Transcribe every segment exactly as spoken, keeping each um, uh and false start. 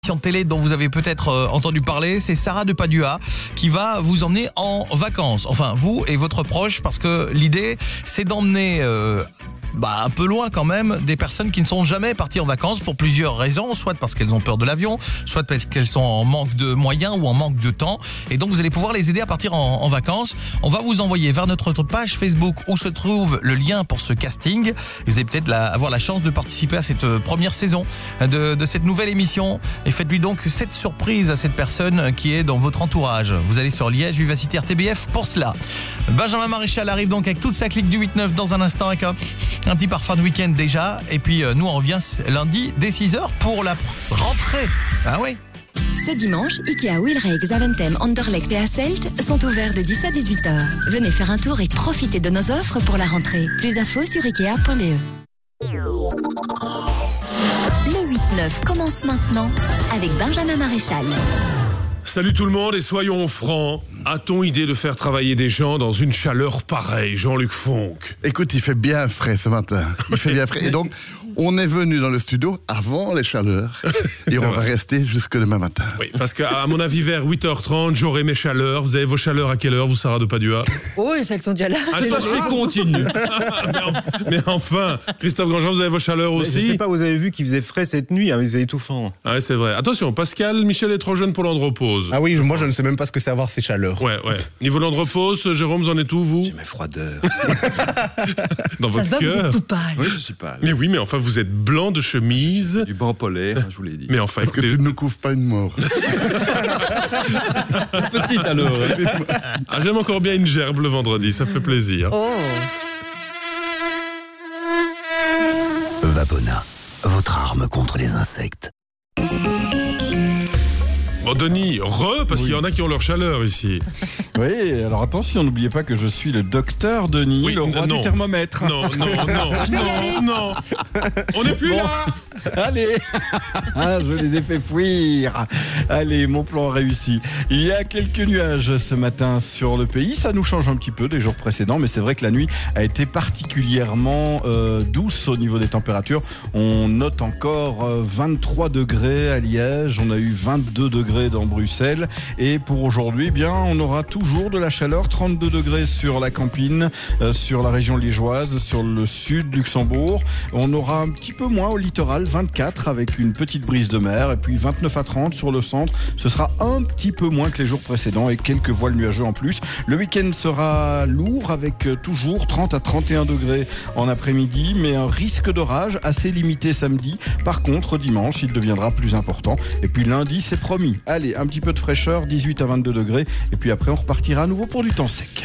De télé dont vous avez peut-être euh, entendu parler, c'est Sarah de Padua qui va vous emmener en vacances. Enfin, vous et votre proche, parce que l'idée, c'est d'emmener euh, bah, un peu loin quand même des personnes qui ne sont jamais parties en vacances pour plusieurs raisons, soit parce qu'elles ont peur de l'avion, soit parce qu'elles sont en manque de moyens ou en manque de temps. Et donc, vous allez pouvoir les aider à partir en, en vacances. On va vous envoyer vers notre page Facebook où se trouve le lien pour ce casting. Vous allez peut-être la, avoir la chance de participer à cette première saison de, de cette nouvelle émission. Et faites-lui donc cette surprise à cette personne qui est dans votre entourage. Vous allez sur Liège Vivacité R T B F pour cela. Benjamin Maréchal arrive donc avec toute sa clique du huit neuf dans un instant avec un, un petit parfum de week-end déjà. Et puis nous on revient lundi dès six heures pour la rentrée. Ah oui. Ce dimanche, Ikea Wilrijk, Zaventem, Anderlecht et Hasselt sont ouverts de dix à dix-huit heures. Venez faire un tour et profitez de nos offres pour la rentrée. Plus d'infos sur ikea point b e. Le huit neuf commence maintenant avec Benjamin Maréchal. Salut tout le monde et soyons francs. A-t-on idée de faire travailler des gens dans une chaleur pareille, Jean-Luc Fonck? Écoute, il fait bien frais ce matin. Il fait bien frais. Et donc, on est venu dans le studio avant les chaleurs. Et on va rester jusque demain matin. Oui, parce qu'à mon avis, vers huit heures trente, j'aurai mes chaleurs. Vous avez vos chaleurs à quelle heure, vous, Sarah de Padua? Oh, elles sont déjà là. Ah, ça, je continue. mais, mais enfin, Christophe Grandjean, vous avez vos chaleurs aussi? Mais je sais pas, vous avez vu qu'il faisait frais cette nuit, hein, vous êtes étouffant. Ah, c'est vrai. Attention, Pascal, Michel est trop jeune pour l'andropause. Ah oui, moi je ne sais même pas ce que c'est avoir ces chaleurs. Ouais, ouais. Niveau l'andropause, Jérôme, vous en êtes où, vous? J'ai mes froideurs. Dans ça votre se voit, cœur. vous êtes tout pâle. Oui, je suis pâle. Mais oui, mais enfin, vous êtes blanc de chemise. Du banc polaire, je vous l'ai dit. Mais enfin, Est-ce que tu ne nous couvres pas une mort? petite alors. Ah, j'aime encore bien une gerbe le vendredi, ça fait plaisir. Oh. Vapona, votre arme contre les insectes. Bon, Denis, re, parce Oui. qu'il y en a qui ont leur chaleur ici. Oui, alors attention, n'oubliez pas que je suis le docteur Denis, Oui, le roi non. du thermomètre. Non, non, non, Je vais y aller. non, non. On n'est plus Bon. là. Allez, ah, je les ai fait fuir. Allez, mon plan réussi. Il y a quelques nuages ce matin sur le pays. Ça nous change un petit peu des jours précédents, mais c'est vrai que la nuit a été particulièrement euh, douce au niveau des températures. On note encore euh, vingt-trois degrés à Liège. On a eu vingt-deux degrés dans Bruxelles. Et pour aujourd'hui, eh bien, on aura toujours de la chaleur. trente-deux degrés sur la Campine, euh, sur la région liégeoise, sur le sud Luxembourg. On aura un petit peu moins au littoral, vingt-quatre avec une petite brise de mer. Et puis vingt-neuf à trente sur le centre. Ce sera un petit peu moins que les jours précédents et quelques voiles nuageux en plus. Le week-end sera lourd avec euh, toujours trente à trente et un degrés en après-midi, mais un risque d'orage assez limité samedi. Par contre, dimanche, il deviendra plus important. Et puis lundi, c'est promis. Allez, un petit peu de fraîcheur, dix-huit à vingt-deux degrés. Et puis après, on repartira à nouveau pour du temps sec.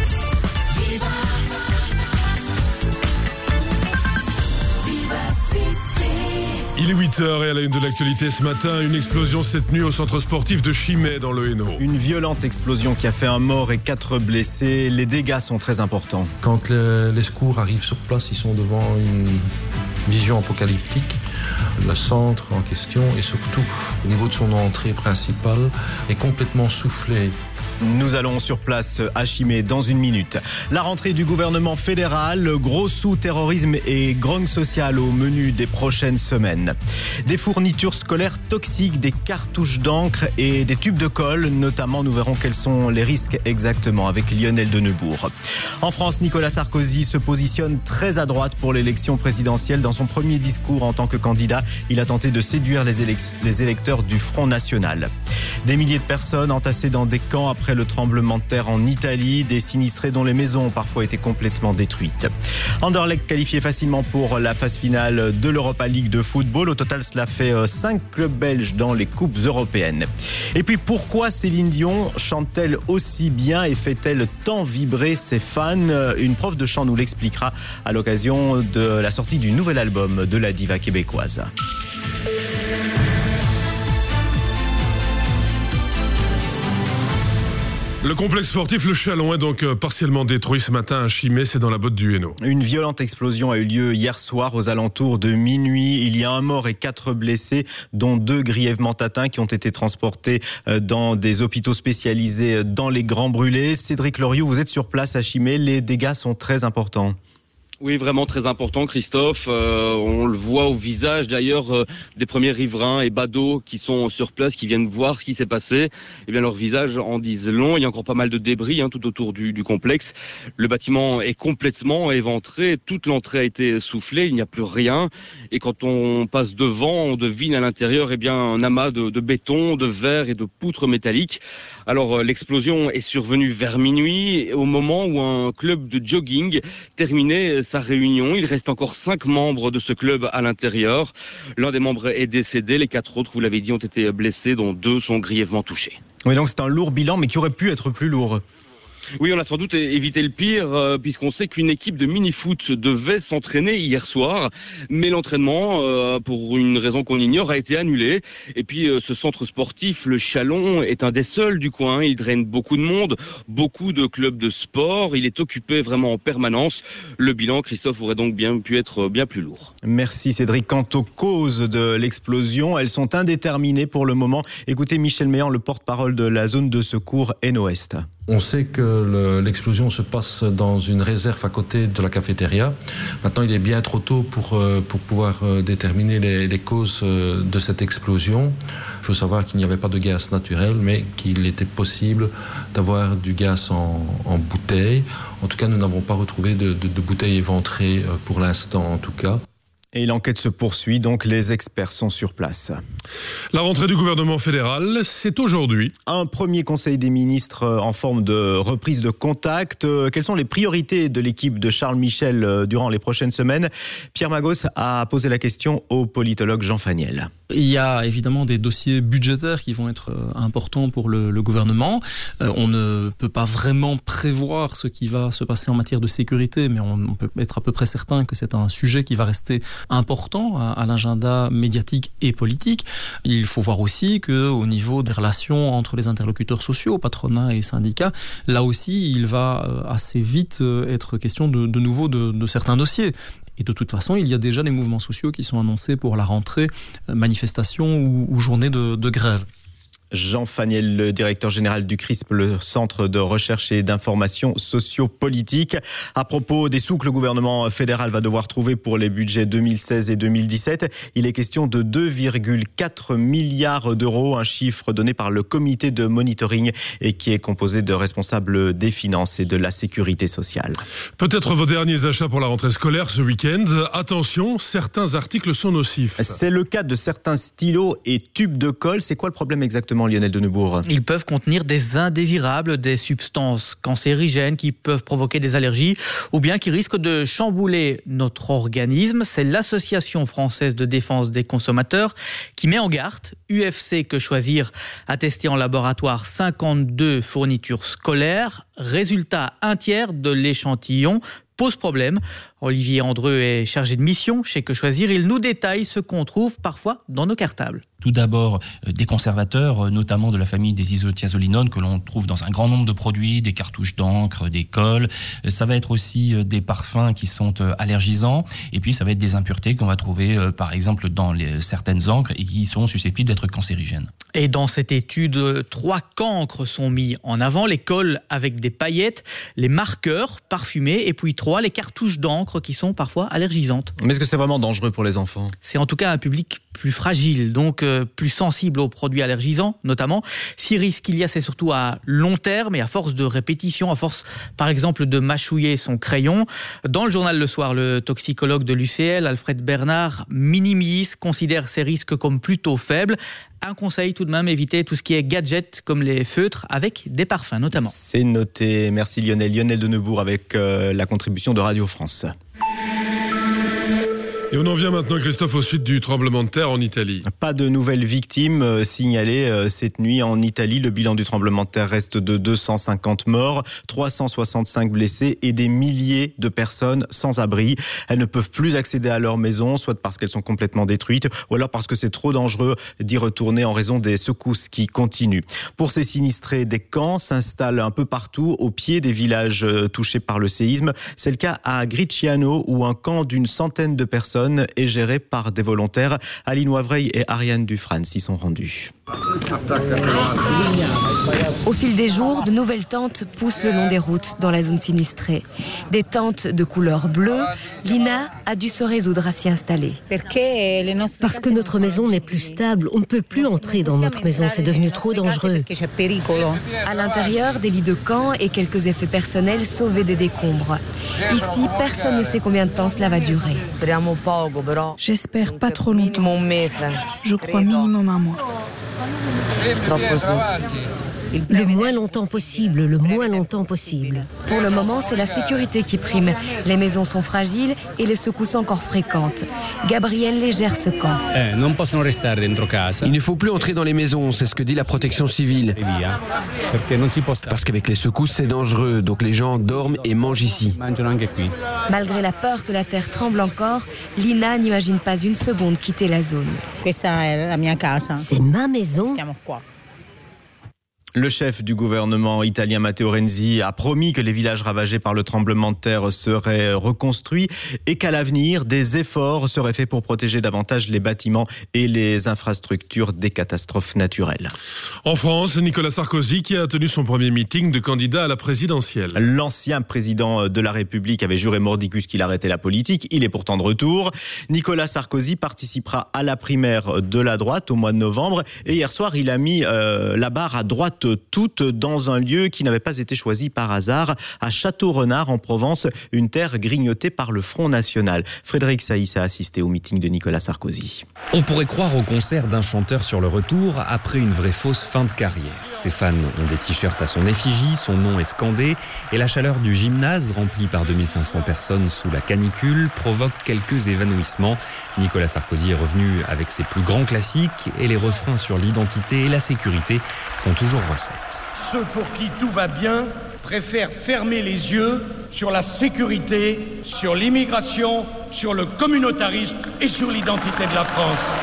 Il est huit heures et à la une de l'actualité ce matin, une explosion cette nuit au centre sportif de Chimay dans le Hainaut. Une violente explosion qui a fait un mort et quatre blessés. Les dégâts sont très importants. Quand le- les secours arrivent sur place, ils sont devant une vision apocalyptique. Le centre en question et surtout au niveau de son entrée principale est complètement soufflé. Nous allons sur place à Chimay dans une minute. La rentrée du gouvernement fédéral, gros sous terrorisme et grogne sociale au menu des prochaines semaines. Des fournitures scolaires toxiques, des cartouches d'encre et des tubes de colle. Notamment, nous verrons quels sont les risques exactement avec Lionel de Neubourg. En France, Nicolas Sarkozy se positionne très à droite pour l'élection présidentielle. Dans son premier discours en tant que candidat, il a tenté de séduire les, élec- les électeurs du Front National. Des milliers de personnes entassées dans des camps après le tremblement de terre en Italie, des sinistrés dont les maisons ont parfois été complètement détruites. Anderlecht qualifié facilement pour la phase finale de l'Europa League de football. Au total, cela fait cinq clubs belges dans les coupes européennes. Et puis, pourquoi Céline Dion chante-t-elle aussi bien et fait-elle tant vibrer ses fans? Une prof de chant nous l'expliquera à l'occasion de la sortie du nouvel album de la diva québécoise. Le complexe sportif Le Chalon est donc euh, partiellement détruit ce matin à Chimay, c'est dans la botte du Hainaut. Une violente explosion a eu lieu hier soir aux alentours de minuit. Il y a un mort et quatre blessés, dont deux grièvement atteints qui ont été transportés dans des hôpitaux spécialisés dans les Grands Brûlés. Cédric Loriot, vous êtes sur place à Chimay. Les dégâts sont très importants. Oui, vraiment très important, Christophe. Euh, on le voit au visage d'ailleurs euh, des premiers riverains et badauds qui sont sur place, qui viennent voir ce qui s'est passé. Eh bien, leurs visages en disent long. Il y a encore pas mal de débris hein, tout autour du, du complexe. Le bâtiment est complètement éventré. Toute l'entrée a été soufflée. Il n'y a plus rien. Et quand on passe devant, on devine à l'intérieur eh bien un amas de, de béton, de verre et de poutres métalliques. Alors, euh, l'explosion est survenue vers minuit, au moment où un club de jogging terminait sa réunion. Il reste encore cinq membres de ce club à l'intérieur. L'un des membres est décédé. Les quatre autres, vous l'avez dit, ont été blessés, dont deux sont grièvement touchés. Oui, donc c'est un lourd bilan, mais qui aurait pu être plus lourd. Oui, on a sans doute évité le pire, euh, puisqu'on sait qu'une équipe de mini-foot devait s'entraîner hier soir, mais l'entraînement, euh, pour une raison qu'on ignore, a été annulé. Et puis, euh, ce centre sportif, le Chalon, est un des seuls du coin. Il draine beaucoup de monde, beaucoup de clubs de sport. Il est occupé vraiment en permanence. Le bilan, Christophe, aurait donc bien pu être bien plus lourd. Merci Cédric. Quant aux causes de l'explosion, elles sont indéterminées pour le moment. Écoutez Michel Méan, le porte-parole de la zone de secours Haine-Ouest. On sait que le, l'explosion se passe dans une réserve à côté de la cafétéria. Maintenant, il est bien trop tôt pour, euh, pour pouvoir euh, déterminer les, les causes euh, de cette explosion. Il faut savoir qu'il n'y avait pas de gaz naturel, mais qu'il était possible d'avoir du gaz en, en bouteille. En tout cas, nous n'avons pas retrouvé de, de, de bouteilles éventrées euh, pour l'instant, en tout cas. Et l'enquête se poursuit, donc les experts sont sur place. La rentrée du gouvernement fédéral, c'est aujourd'hui. Un premier conseil des ministres en forme de reprise de contact. Quelles sont les priorités de l'équipe de Charles Michel durant les prochaines semaines ? Pierre Magos a posé la question au politologue Jean Faniel. Il y a évidemment des dossiers budgétaires qui vont être importants pour le, le gouvernement. Euh, on ne peut pas vraiment prévoir ce qui va se passer en matière de sécurité, mais on, on peut être à peu près certain que c'est un sujet qui va rester important à, à l'agenda médiatique et politique. Il faut voir aussi qu'au niveau des relations entre les interlocuteurs sociaux, patronat et syndicats, là aussi, il va assez vite être question de, de nouveau de, de certains dossiers. Et de toute façon, il y a déjà des mouvements sociaux qui sont annoncés pour la rentrée, manifestations ou, ou journées de, de grève. Jean Faniel, le directeur général du C R I S P, le Centre de recherche et d'information sociopolitique. À propos des sous que le gouvernement fédéral va devoir trouver pour les budgets deux mille seize et deux mille dix-sept, il est question de deux virgule quatre milliards d'euros, un chiffre donné par le comité de monitoring et qui est composé de responsables des finances et de la sécurité sociale. Peut-être vos derniers achats pour la rentrée scolaire ce week-end. Attention, certains articles sont nocifs. C'est le cas de certains stylos et tubes de colle. C'est quoi le problème exactement, Lionel Denebourg? Ils peuvent contenir des indésirables, des substances cancérigènes qui peuvent provoquer des allergies ou bien qui risquent de chambouler notre organisme. C'est l'Association française de défense des consommateurs qui met en garde. U F C Que Choisir a testé en laboratoire cinquante-deux fournitures scolaires. Résultat, un tiers de l'échantillon pose problème. Olivier Andreu est chargé de mission chez Que Choisir. Il nous détaille ce qu'on trouve parfois dans nos cartables. Tout d'abord, des conservateurs, notamment de la famille des isothiazolinones que l'on trouve dans un grand nombre de produits, des cartouches d'encre, des colles. Ça va être aussi des parfums qui sont allergisants. Et puis, ça va être des impuretés qu'on va trouver, par exemple, dans les, certaines encres et qui sont susceptibles d'être cancérigènes. Et dans cette étude, trois cancres sont mis en avant. Les colles avec des paillettes, les marqueurs parfumés et puis trois, les cartouches d'encre qui sont parfois allergisantes. Mais est-ce que c'est vraiment dangereux pour les enfants ? C'est en tout cas un public plus fragile, donc euh, plus sensible aux produits allergisants notamment. Si risque il y a, c'est surtout à long terme et à force de répétition, à force par exemple de mâchouiller son crayon. Dans le journal Le Soir, le toxicologue de l'U C L, Alfred Bernard, minimise, considère ces risques comme plutôt faibles. Un conseil tout de même, éviter tout ce qui est gadget comme les feutres avec des parfums notamment. C'est noté, merci Lionel. Lionel Denebourg avec euh, la contribution de Radio France. Et on en vient maintenant, Christophe, aux suites du tremblement de terre en Italie. Pas de nouvelles victimes euh, signalées euh, cette nuit en Italie. Le bilan du tremblement de terre reste de deux cent cinquante morts, trois cent soixante-cinq blessés et des milliers de personnes sans abri. Elles ne peuvent plus accéder à leur maison, soit parce qu'elles sont complètement détruites, ou alors parce que c'est trop dangereux d'y retourner en raison des secousses qui continuent. Pour ces sinistrés, des camps s'installent un peu partout au pied des villages touchés par le séisme. C'est le cas à Griciano, où un camp d'une centaine de personnes personnes et géré par des volontaires. Aline Wavreil et Ariane Dufresne s'y sont rendus. Au fil des jours, de nouvelles tentes poussent le long des routes dans la zone sinistrée. Des tentes de couleur bleue, Lina a dû se résoudre à s'y installer. Parce que notre maison n'est plus stable, on ne peut plus entrer dans notre maison, c'est devenu trop dangereux. À l'intérieur, des lits de camp et quelques effets personnels sauvés des décombres. Ici, personne ne sait combien de temps cela va durer. J'espère pas trop longtemps. Je crois minimum un mois. Le moins longtemps possible, le moins longtemps possible. Pour le moment, c'est la sécurité qui prime. Les maisons sont fragiles et les secousses encore fréquentes. Gabriel les gère ce camp. Il ne faut plus entrer dans les maisons, c'est ce que dit la protection civile. Parce qu'avec les secousses, c'est dangereux, donc les gens dorment et mangent ici. Malgré la peur que la terre tremble encore, Lina n'imagine pas une seconde quitter la zone. C'est ma maison. Le chef du gouvernement italien Matteo Renzi a promis que les villages ravagés par le tremblement de terre seraient reconstruits et qu'à l'avenir, des efforts seraient faits pour protéger davantage les bâtiments et les infrastructures des catastrophes naturelles. En France, Nicolas Sarkozy qui a tenu son premier meeting de candidat à la présidentielle. L'ancien président de la République avait juré mordicus qu'il arrêtait la politique. Il est pourtant de retour. Nicolas Sarkozy participera à la primaire de la droite au mois de novembre. Et hier soir, il a mis euh, la barre à droite toutes dans un lieu qui n'avait pas été choisi par hasard, à Château-Renard en Provence, une terre grignotée par le Front National. Frédéric Saïs a assisté au meeting de Nicolas Sarkozy. On pourrait croire au concert d'un chanteur sur le retour après une vraie fausse fin de carrière. Ses fans ont des t-shirts à son effigie, son nom est scandé et la chaleur du gymnase, rempli par deux mille cinq cents personnes sous la canicule, provoque quelques évanouissements. Nicolas Sarkozy est revenu avec ses plus grands classiques et les refrains sur l'identité et la sécurité font toujours recette. Ceux pour qui tout va bien préfèrent fermer les yeux sur la sécurité, sur l'immigration, sur le communautarisme et sur l'identité de la France.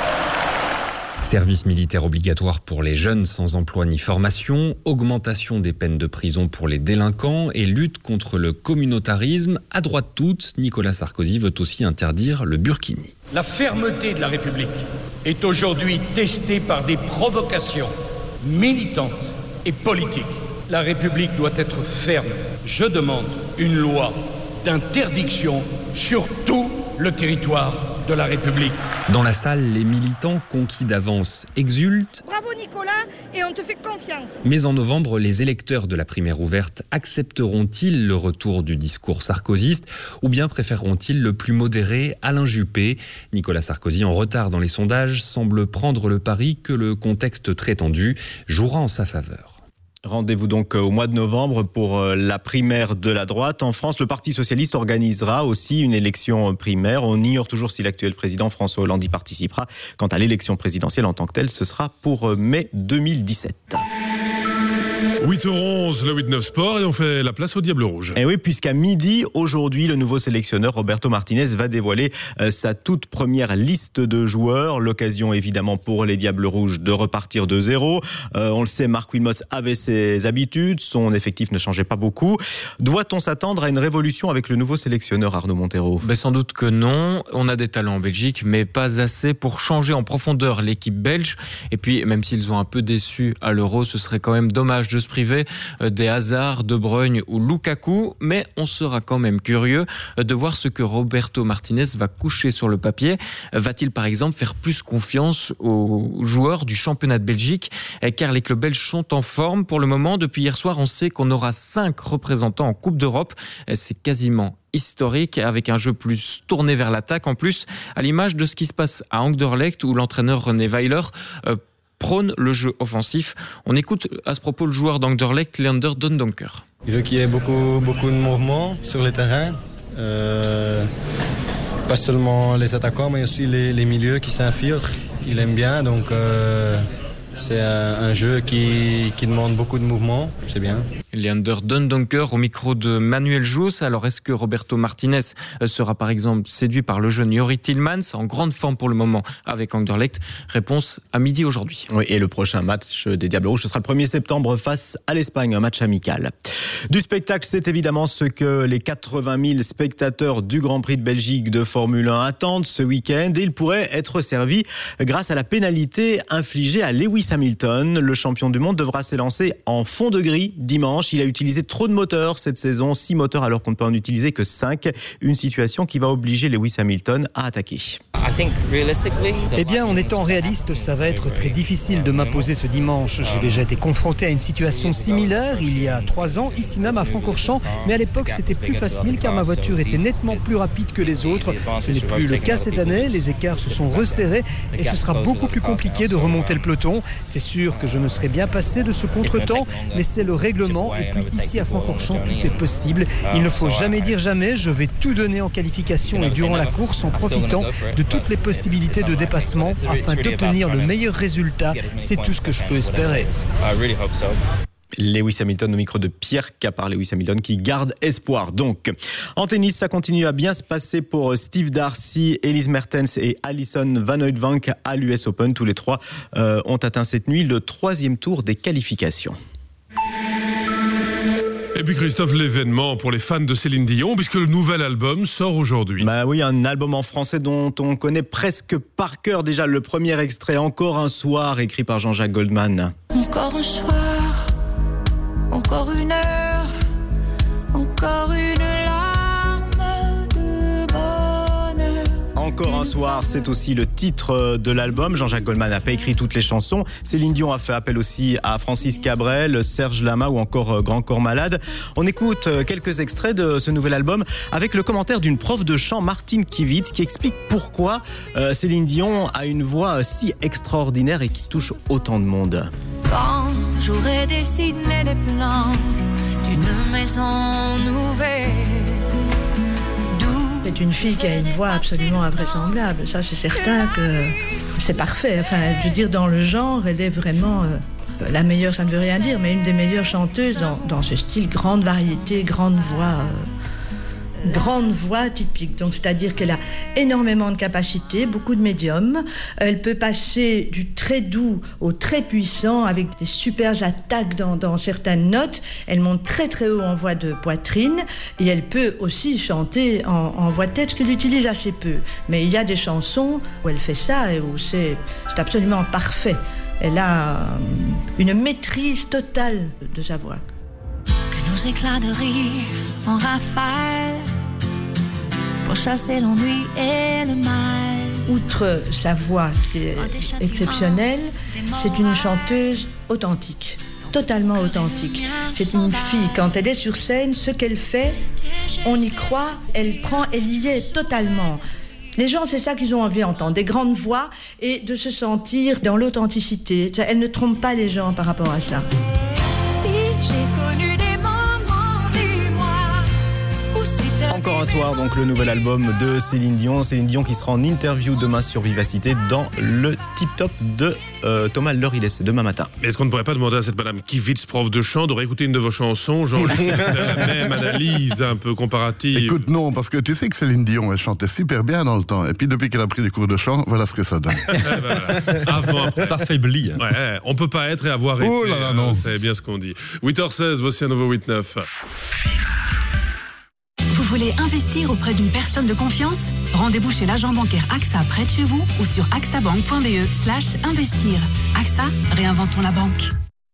Service militaire obligatoire pour les jeunes sans emploi ni formation, augmentation des peines de prison pour les délinquants et lutte contre le communautarisme. À droite toute, Nicolas Sarkozy veut aussi interdire le burkini. La fermeté de la République est aujourd'hui testée par des provocations militantes et politiques. La République doit être ferme. Je demande une loi d'interdiction sur tout le territoire de la République. Dans la salle, les militants conquis d'avance exultent. Bravo Nicolas, et on te fait confiance. Mais en novembre, les électeurs de la primaire ouverte accepteront-ils le retour du discours sarkozyste ou bien préféreront-ils le plus modéré Alain Juppé ? Nicolas Sarkozy, en retard dans les sondages, semble prendre le pari que le contexte très tendu jouera en sa faveur. Rendez-vous donc au mois de novembre pour la primaire de la droite. En France, le Parti socialiste organisera aussi une élection primaire. On ignore toujours si l'actuel président François Hollande y participera. Quant à l'élection présidentielle en tant que telle, ce sera pour mai deux mille dix-sept. huit heures onze, le huit neuf Sport, et on fait la place au Diable Rouge. Et oui, puisqu'à midi, aujourd'hui, le nouveau sélectionneur Roberto Martinez va dévoiler euh, sa toute première liste de joueurs. L'occasion, évidemment, pour les Diables Rouges de repartir de zéro. Euh, on le sait, Marc Wilmots avait ses habitudes, son effectif ne changeait pas beaucoup. Doit-on s'attendre à une révolution avec le nouveau sélectionneur Arnaud Montero ? Ben, sans doute que non. On a des talents en Belgique, mais pas assez pour changer en profondeur l'équipe belge. Et puis, même s'ils ont un peu déçu à l'Euro, ce serait quand même dommage de se priver des Hazard, De Bruyne ou Lukaku, mais on sera quand même curieux de voir ce que Roberto Martinez va coucher sur le papier. Va-t-il par exemple faire plus confiance aux joueurs du championnat de Belgique, car les clubs belges sont en forme pour le moment. Depuis hier soir, on sait qu'on aura cinq représentants en Coupe d'Europe. C'est quasiment historique, avec un jeu plus tourné vers l'attaque en plus, à l'image de ce qui se passe à Anderlecht où l'entraîneur René Weiler euh, prône le jeu offensif. On écoute à ce propos le joueur d'Anderlecht, Leander Dondonker. Il veut qu'il y ait beaucoup, beaucoup de mouvements sur le terrain. Euh, pas seulement les attaquants, mais aussi les, les milieux qui s'infiltrent. Il aime bien, donc euh, c'est un, un jeu qui, qui demande beaucoup de mouvements. C'est bien. Leander Dundonker au micro de Manuel Jousse. Alors, est-ce que Roberto Martinez sera par exemple séduit par le jeune Jori Tillmans, en grande forme pour le moment avec Anderlecht? Réponse à midi aujourd'hui. Oui, et le prochain match des Diables Rouges, ce sera le premier septembre face à l'Espagne, un match amical. Du spectacle, c'est évidemment ce que les quatre-vingt mille spectateurs du Grand Prix de Belgique de Formule un attendent ce week-end. Et il pourrait être servi grâce à la pénalité infligée à Lewis Hamilton. Le champion du monde devra s'élancer en fond de grille dimanche. Il a utilisé trop de moteurs cette saison, six moteurs alors qu'on ne peut en utiliser que cinq. Une situation qui va obliger Lewis Hamilton à attaquer. Eh bien, en étant réaliste, ça va être très difficile de m'imposer ce dimanche. J'ai déjà été confronté à une situation similaire il y a trois ans, ici même à Francorchamps. Mais à l'époque, c'était plus facile car ma voiture était nettement plus rapide que les autres. Ce n'est plus le cas cette année. Les écarts se sont resserrés et ce sera beaucoup plus compliqué de remonter le peloton. C'est sûr que je me serais bien passé de ce contretemps, mais c'est le règlement. Et puis ici à Francorchamps, tout est possible. Il ne faut jamais dire jamais. Je vais tout donner en qualification et durant la course en profitant de toutes les possibilités de dépassement afin d'obtenir le meilleur résultat. C'est tout ce que je peux espérer. Lewis Hamilton au micro de Pierre Capard. Lewis Hamilton qui garde espoir. Donc, en tennis, ça continue à bien se passer pour Steve Darcy, Elise Mertens et Alison Van Uytvanck à l'U S Open. Tous les trois euh, ont atteint cette nuit le troisième tour des qualifications. Et puis Christophe, l'événement pour les fans de Céline Dion, puisque le nouvel album sort aujourd'hui. Bah oui, un album en français dont on connaît presque par cœur déjà le premier extrait, Encore un soir, écrit par Jean-Jacques Goldman. Encore un soir, encore une heure, encore une larme de bonheur. Encore un soir, c'est aussi le titre de l'album. Jean-Jacques Goldman n'a pas écrit toutes les chansons. Céline Dion a fait appel aussi à Francis Cabrel, Serge Lama ou encore Grand Corps Malade. On écoute quelques extraits de ce nouvel album avec le commentaire d'une prof de chant, Martine Kivitz, qui explique pourquoi Céline Dion a une voix si extraordinaire et qui touche autant de monde. Quand j'aurais dessiné les plans d'une maison nouvelle. C'est une fille qui a une voix absolument invraisemblable. Ça, c'est certain que c'est parfait. Enfin, je veux dire, dans le genre, elle est vraiment euh, la meilleure, ça ne veut rien dire, mais une des meilleures chanteuses dans, dans ce style, grande variété, grande voix. Euh, grande voix typique, donc c'est-à-dire qu'elle a énormément de capacités, beaucoup de médium. Elle peut passer du très doux au très puissant avec des super attaques dans, dans certaines notes. Elle monte très très haut en voix de poitrine et elle peut aussi chanter en, en voix de tête, ce qu'elle utilise assez peu. Mais il y a des chansons où elle fait ça et où c'est, c'est absolument parfait. Elle a une maîtrise totale de sa voix. Que nos éclats de rire en rafale pour chasser l'ennui et le mal. Outre sa voix qui est exceptionnelle, c'est une chanteuse authentique, totalement authentique. C'est une fille, quand elle est sur scène, ce qu'elle fait, on y croit, elle prend, elle y est totalement. Les gens, c'est ça qu'ils ont envie d'entendre, des grandes voix et de se sentir dans l'authenticité. Elle ne trompe pas les gens par rapport à ça. Si j'ai connu des Encore un soir, donc le nouvel album de Céline Dion. Céline Dion qui sera en interview demain sur Vivacité dans le Tip Top de euh, Thomas Leurillet, c'est demain matin. Mais est-ce qu'on ne pourrait pas demander à cette madame Kivitz, prof de chant, de réécouter une de vos chansons, Jean-Luc, faire la même analyse un peu comparative? Écoute, non, parce que tu sais que Céline Dion, elle chantait super bien dans le temps. Et puis depuis qu'elle a pris des cours de chant, voilà ce que ça donne. Eh ben voilà. Avant, après. Ça faiblit. Hein. Ouais, on peut pas être et avoir été. Oh là là, non. C'est bien ce qu'on dit. huit heures seize, voici un nouveau huit neuf. Vous voulez investir auprès d'une personne de confiance? Rendez-vous chez l'agent bancaire AXA près de chez vous ou sur axabank.be slash investir. AXA, réinventons la banque.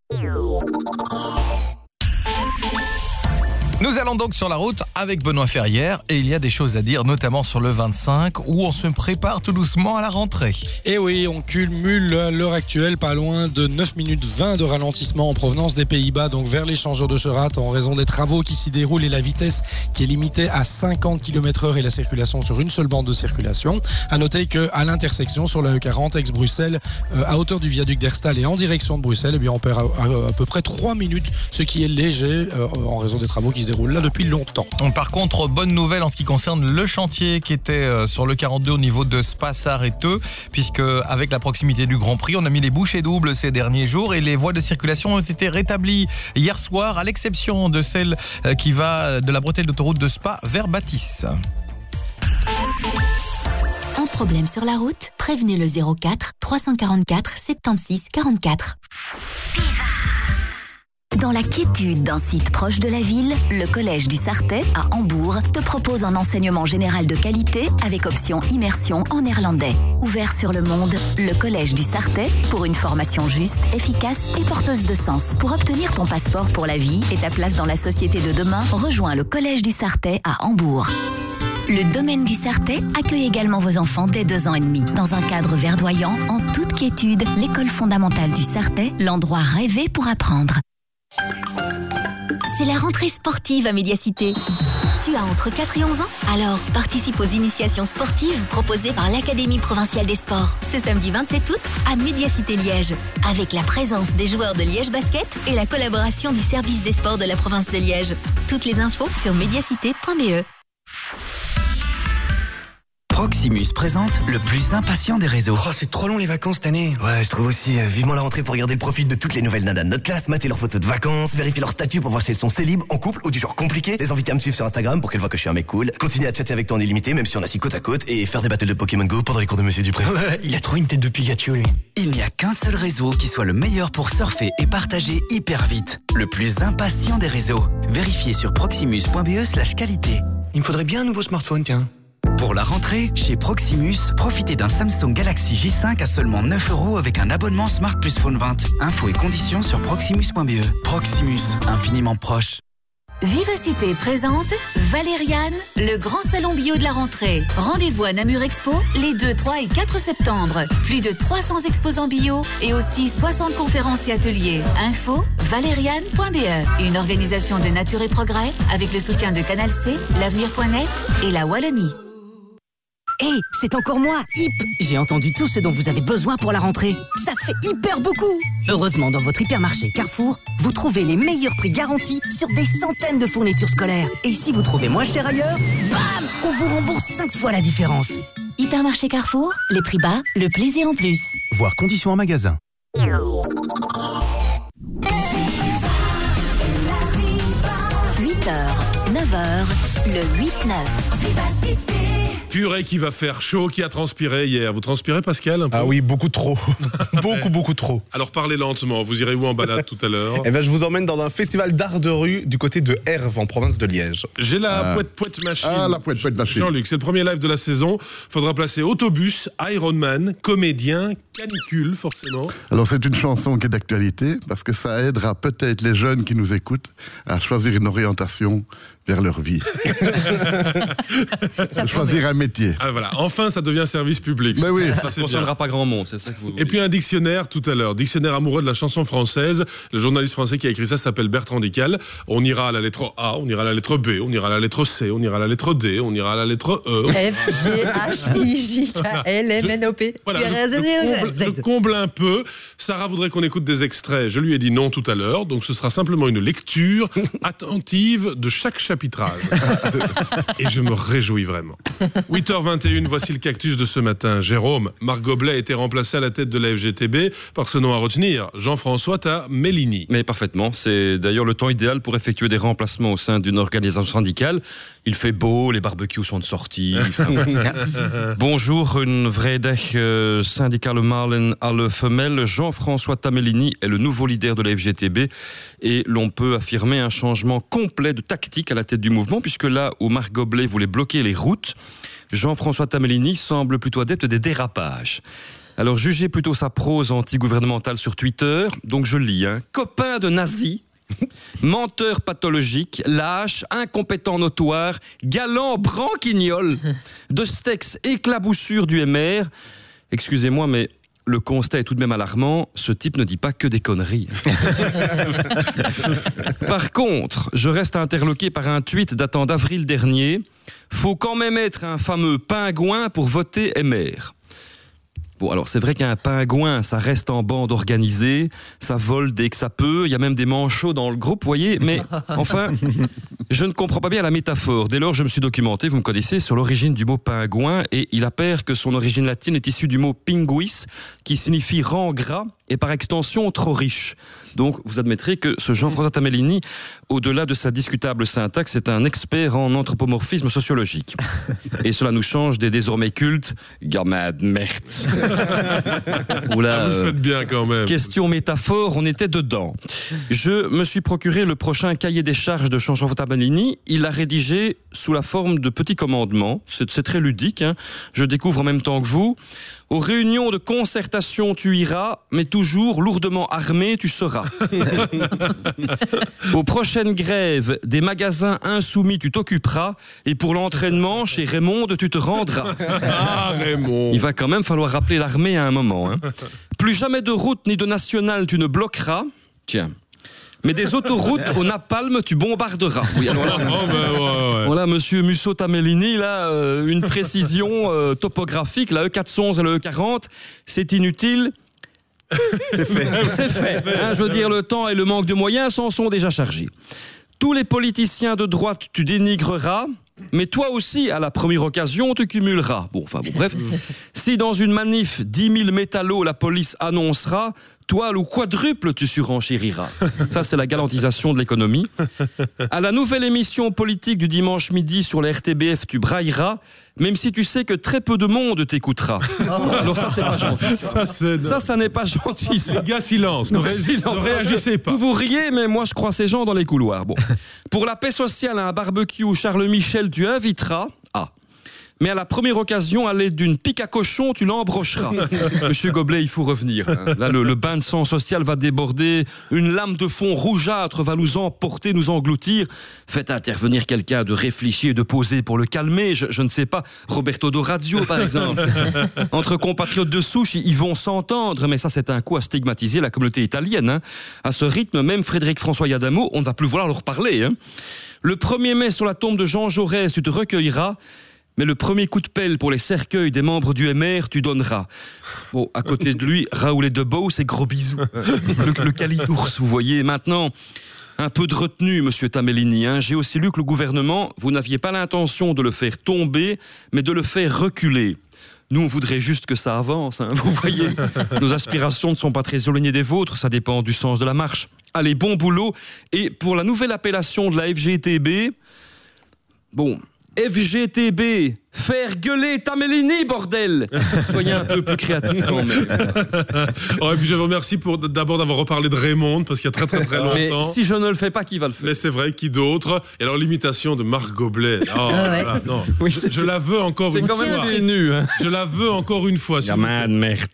Nous allons donc sur la route avec Benoît Ferrière et il y a des choses à dire, notamment sur le vingt-cinq où on se prépare tout doucement à la rentrée. Et oui, on cumule à l'heure actuelle pas loin de neuf minutes vingt de ralentissement en provenance des Pays-Bas, donc vers l'échangeur de Seurat en raison des travaux qui s'y déroulent et la vitesse qui est limitée à cinquante kilomètres heure et la circulation sur une seule bande de circulation. À noter qu'à l'intersection sur la E quarante ex-Bruxelles, euh, à hauteur du viaduc d'Herstal et en direction de Bruxelles, eh bien on perd à, à, à peu près trois minutes, ce qui est léger euh, en raison des travaux qui se déroulent déroule là depuis longtemps. Par contre, bonne nouvelle en ce qui concerne le chantier qui était sur le quarante-deux au niveau de Spa-Sarreteux, puisque avec la proximité du Grand Prix, on a mis les bouchées doubles ces derniers jours et les voies de circulation ont été rétablies hier soir, à l'exception de celle qui va de la bretelle d'autoroute de Spa vers Bâtisse. Un problème sur la route? Prévenez le zéro quatre trois cent quarante-quatre soixante-seize quarante-quatre. Dans la quiétude d'un site proche de la ville, le Collège du Sarthet à Hambourg te propose un enseignement général de qualité avec option immersion en néerlandais. Ouvert sur le monde, le Collège du Sarthet pour une formation juste, efficace et porteuse de sens. Pour obtenir ton passeport pour la vie et ta place dans la société de demain, rejoins le Collège du Sarthet à Hambourg. Le domaine du Sarthet accueille également vos enfants dès deux ans et demi. Dans un cadre verdoyant, en toute quiétude, l'école fondamentale du Sarthet, l'endroit rêvé pour apprendre. C'est la rentrée sportive à Médiacité. Tu as entre quatre et onze ans? Alors, participe aux initiations sportives proposées par l'Académie provinciale des sports. Ce samedi vingt-sept août, à Médiacité Liège. Avec la présence des joueurs de Liège Basket et la collaboration du service des sports de la province de Liège. Toutes les infos sur médiacité point b e. Proximus présente le plus impatient des réseaux. Oh, c'est trop long les vacances cette année. Ouais, je trouve aussi. Euh, vivement la rentrée pour regarder le profil de toutes les nouvelles nanas de notre classe, mater leurs photos de vacances, vérifier leur statut pour voir si elles sont célibes, en couple ou du genre compliqué, les inviter à me suivre sur Instagram pour qu'elles voient que je suis un mec cool, continuer à chatter avec toi en illimité même si on est assis côte à côte et faire des battles de Pokémon Go pendant les cours de Monsieur Dupré. Ouais, il a trop une tête de Pikachu lui. Il n'y a qu'un seul réseau qui soit le meilleur pour surfer et partager hyper vite. Le plus impatient des réseaux. Vérifiez sur proximus point b e slash qualité. Il me faudrait bien un nouveau smartphone, tiens. Pour la rentrée, chez Proximus, profitez d'un Samsung Galaxy J cinq à seulement neuf euros avec un abonnement Smart Plus Phone vingt. Infos et conditions sur proximus point b e. Proximus, infiniment proche. Vivacité présente Valériane, le grand salon bio de la rentrée. Rendez-vous à Namur Expo les deux, trois et quatre septembre. Plus de trois cents exposants bio et aussi soixante conférences et ateliers. Info valériane point b e. Une organisation de Nature et Progrès avec le soutien de Canal C, l'avenir point net et la Wallonie. Hé, hey, c'est encore moi, Hip. J'ai entendu tout ce dont vous avez besoin pour la rentrée. Ça fait hyper beaucoup. Heureusement, dans votre hypermarché Carrefour, vous trouvez les meilleurs prix garantis sur des centaines de fournitures scolaires. Et si vous trouvez moins cher ailleurs, bam, on vous rembourse cinq fois la différence. Hypermarché Carrefour, les prix bas, le plaisir en plus. Voir conditions en magasin. huit heures, neuf heures, le huit neuf. Purée qui va faire chaud, qui a transpiré hier. Vous transpirez, Pascal, un peu? Ah oui, beaucoup trop. beaucoup, beaucoup trop. Alors parlez lentement. Vous irez où en balade tout à l'heure? Eh ben, je vous emmène dans un festival d'art de rue du côté de Herve, en province de Liège. J'ai la Ah. poète poète machine. Ah, la poète poète machine. Jean-Luc, c'est le premier live de la saison. Faudra placer autobus, Ironman, comédien, canicule, forcément. Alors c'est une chanson qui est d'actualité parce que ça aidera peut-être les jeunes qui nous écoutent à choisir une orientation vers leur vie. Choisir un métier. Ah, voilà. Enfin, ça devient service public. Ben oui. Ça, Ça ne concernera pas grand monde, c'est ça que vous... Et puis un dictionnaire tout à l'heure, dictionnaire amoureux de la chanson française. Le journaliste français qui a écrit ça s'appelle Bertrand Dical. On ira à la lettre A, on ira à la lettre B, on ira à la lettre C, on ira à la lettre D, on ira à la lettre E. F, G, H, I, J, K, L, M, N, O, P. Voilà, je, je, comble, je comble un peu. Sarah voudrait qu'on écoute des extraits. Je lui ai dit non tout à l'heure, donc ce sera simplement une lecture attentive de chaque chapitrage. Et je me réjouis vraiment. huit heures vingt et une, voici le cactus de ce matin. Jérôme, Marc Goblet a été remplacé à la tête de la F G T B par ce nom à retenir. Jean-François Tamellini. Mais parfaitement, c'est d'ailleurs le temps idéal pour effectuer des remplacements au sein d'une organisation syndicale. Il fait beau, les barbecues sont de sortie. Bonjour, une vrijdag uh, syndicale mâle à le femelle. Jean-François Tamellini est le nouveau leader de la F G T B et l'on peut affirmer un changement complet de tactique à la tête du mouvement, puisque là où Marc Goblet voulait bloquer les routes, Jean-François Tamellini semble plutôt adepte des dérapages. Alors jugez plutôt sa prose anti-gouvernementale sur Twitter, donc je lis, hein. Copain de nazi, menteur pathologique, lâche, incompétent notoire, galant branquignol, de steaks éclaboussure du M R. Excusez-moi, mais le constat est tout de même alarmant, ce type ne dit pas que des conneries. Par contre, je reste interloqué par un tweet datant d'avril dernier. Faut quand même être un fameux pingouin pour voter M R. Bon, alors c'est vrai qu'un pingouin, ça reste en bande organisée, ça vole dès que ça peut, il y a même des manchots dans le groupe, vous voyez, mais enfin, je ne comprends pas bien la métaphore. Dès lors, je me suis documenté, vous me connaissez, sur l'origine du mot pingouin, et il apparaît que son origine latine est issue du mot pinguis, qui signifie rang gras, et par extension trop riche. Donc, vous admettrez que ce Jean-François Tamellini, au-delà de sa discutable syntaxe, est un expert en anthropomorphisme sociologique. Et cela nous change des désormais cultes « gamin de merde ». Oula, ah, vous le faites bien quand même. Question métaphore, on était dedans. Je me suis procuré le prochain cahier des charges de Jean-François Tamellini. Il l'a rédigé sous la forme de petits commandements. C'est, c'est très ludique, hein. Je découvre en même temps que vous. Aux réunions de concertation, tu iras, mais toujours lourdement armé, tu seras. Aux prochaines grèves des magasins insoumis, tu t'occuperas. Et pour l'entraînement, chez Raymond, tu te rendras. Ah, Raymond. Il va quand même falloir rappeler l'armée à un moment. Hein. Plus jamais de route ni de nationale, tu ne bloqueras. Tiens. Mais des autoroutes au napalm, tu bombarderas. Oui, alors là, oh, ben, ouais, ouais. Voilà, monsieur Musso Tamellini, là, euh, une précision euh, topographique, la E quatre cent onze et la E quarante, c'est inutile. C'est fait. C'est fait. Hein, je veux dire, le temps et le manque de moyens s'en sont déjà chargés. Tous les politiciens de droite, tu dénigreras. Mais toi aussi, à la première occasion, tu cumuleras. Bon, enfin, bon, bref. Si dans une manif, dix mille métallos, la police annoncera, toi, le quadruple, tu surenchériras. Ça, c'est la galantisation de l'économie. À la nouvelle émission politique du dimanche midi sur la R T B F, tu brailleras, même si tu sais que très peu de monde t'écoutera. Oh. Alors ça, c'est pas gentil. Ça, ça, ça, ça n'est pas gentil. Ça. Les gars, silence. Ne, ré- silence. Ne réagissez pas. Vous vous riez, mais moi, je crois ces gens dans les couloirs. Bon. Pour la paix sociale, à un barbecue, Charles Michel, tu inviteras. Ah. Mais à la première occasion, à l'aide d'une pique à cochon, tu l'embrocheras. Monsieur Goblet, il faut revenir. Hein. Là, le, le bain de sang social va déborder. Une lame de fond rougeâtre va nous emporter, nous engloutir. Faites intervenir quelqu'un de réfléchi et de posé pour le calmer. Je, je ne sais pas, Roberto Dorazio, par exemple. Entre compatriotes de souche, ils vont s'entendre. Mais ça, c'est un coup à stigmatiser la communauté italienne. Hein. À ce rythme, même Frédéric-François Adamo, on ne va plus vouloir leur parler. Hein. Le premier mai, sur la tombe de Jean Jaurès, tu te recueilleras. Mais le premier coup de pelle pour les cercueils des membres du M R, tu donneras. Bon, à côté de lui, Raoul et Debout, c'est gros bisous. Le, le calidours, vous voyez. Maintenant, un peu de retenue, monsieur Tamellini. Hein. J'ai aussi lu que le gouvernement, vous n'aviez pas l'intention de le faire tomber, mais de le faire reculer. Nous, on voudrait juste que ça avance, hein, vous voyez. Nos aspirations ne sont pas très éloignées des vôtres, ça dépend du sens de la marche. Allez, bon boulot. Et pour la nouvelle appellation de la F G T B, bon... F G T B, faire gueuler Tamellini, bordel. Soyez un peu plus créatif quand même. Oh, et puis je vous remercie pour d'abord d'avoir reparlé de Raymond, parce qu'il y a très très très longtemps. Mais si je ne le fais pas, qui va le faire? Mais c'est vrai, qui d'autre? Et alors l'imitation de Marc Goblet. Oh, ah ouais. voilà, non. Oui, je, je la veux encore une fois. C'est quand même ténu. Hein. Je la veux encore une fois. Gamin de merde.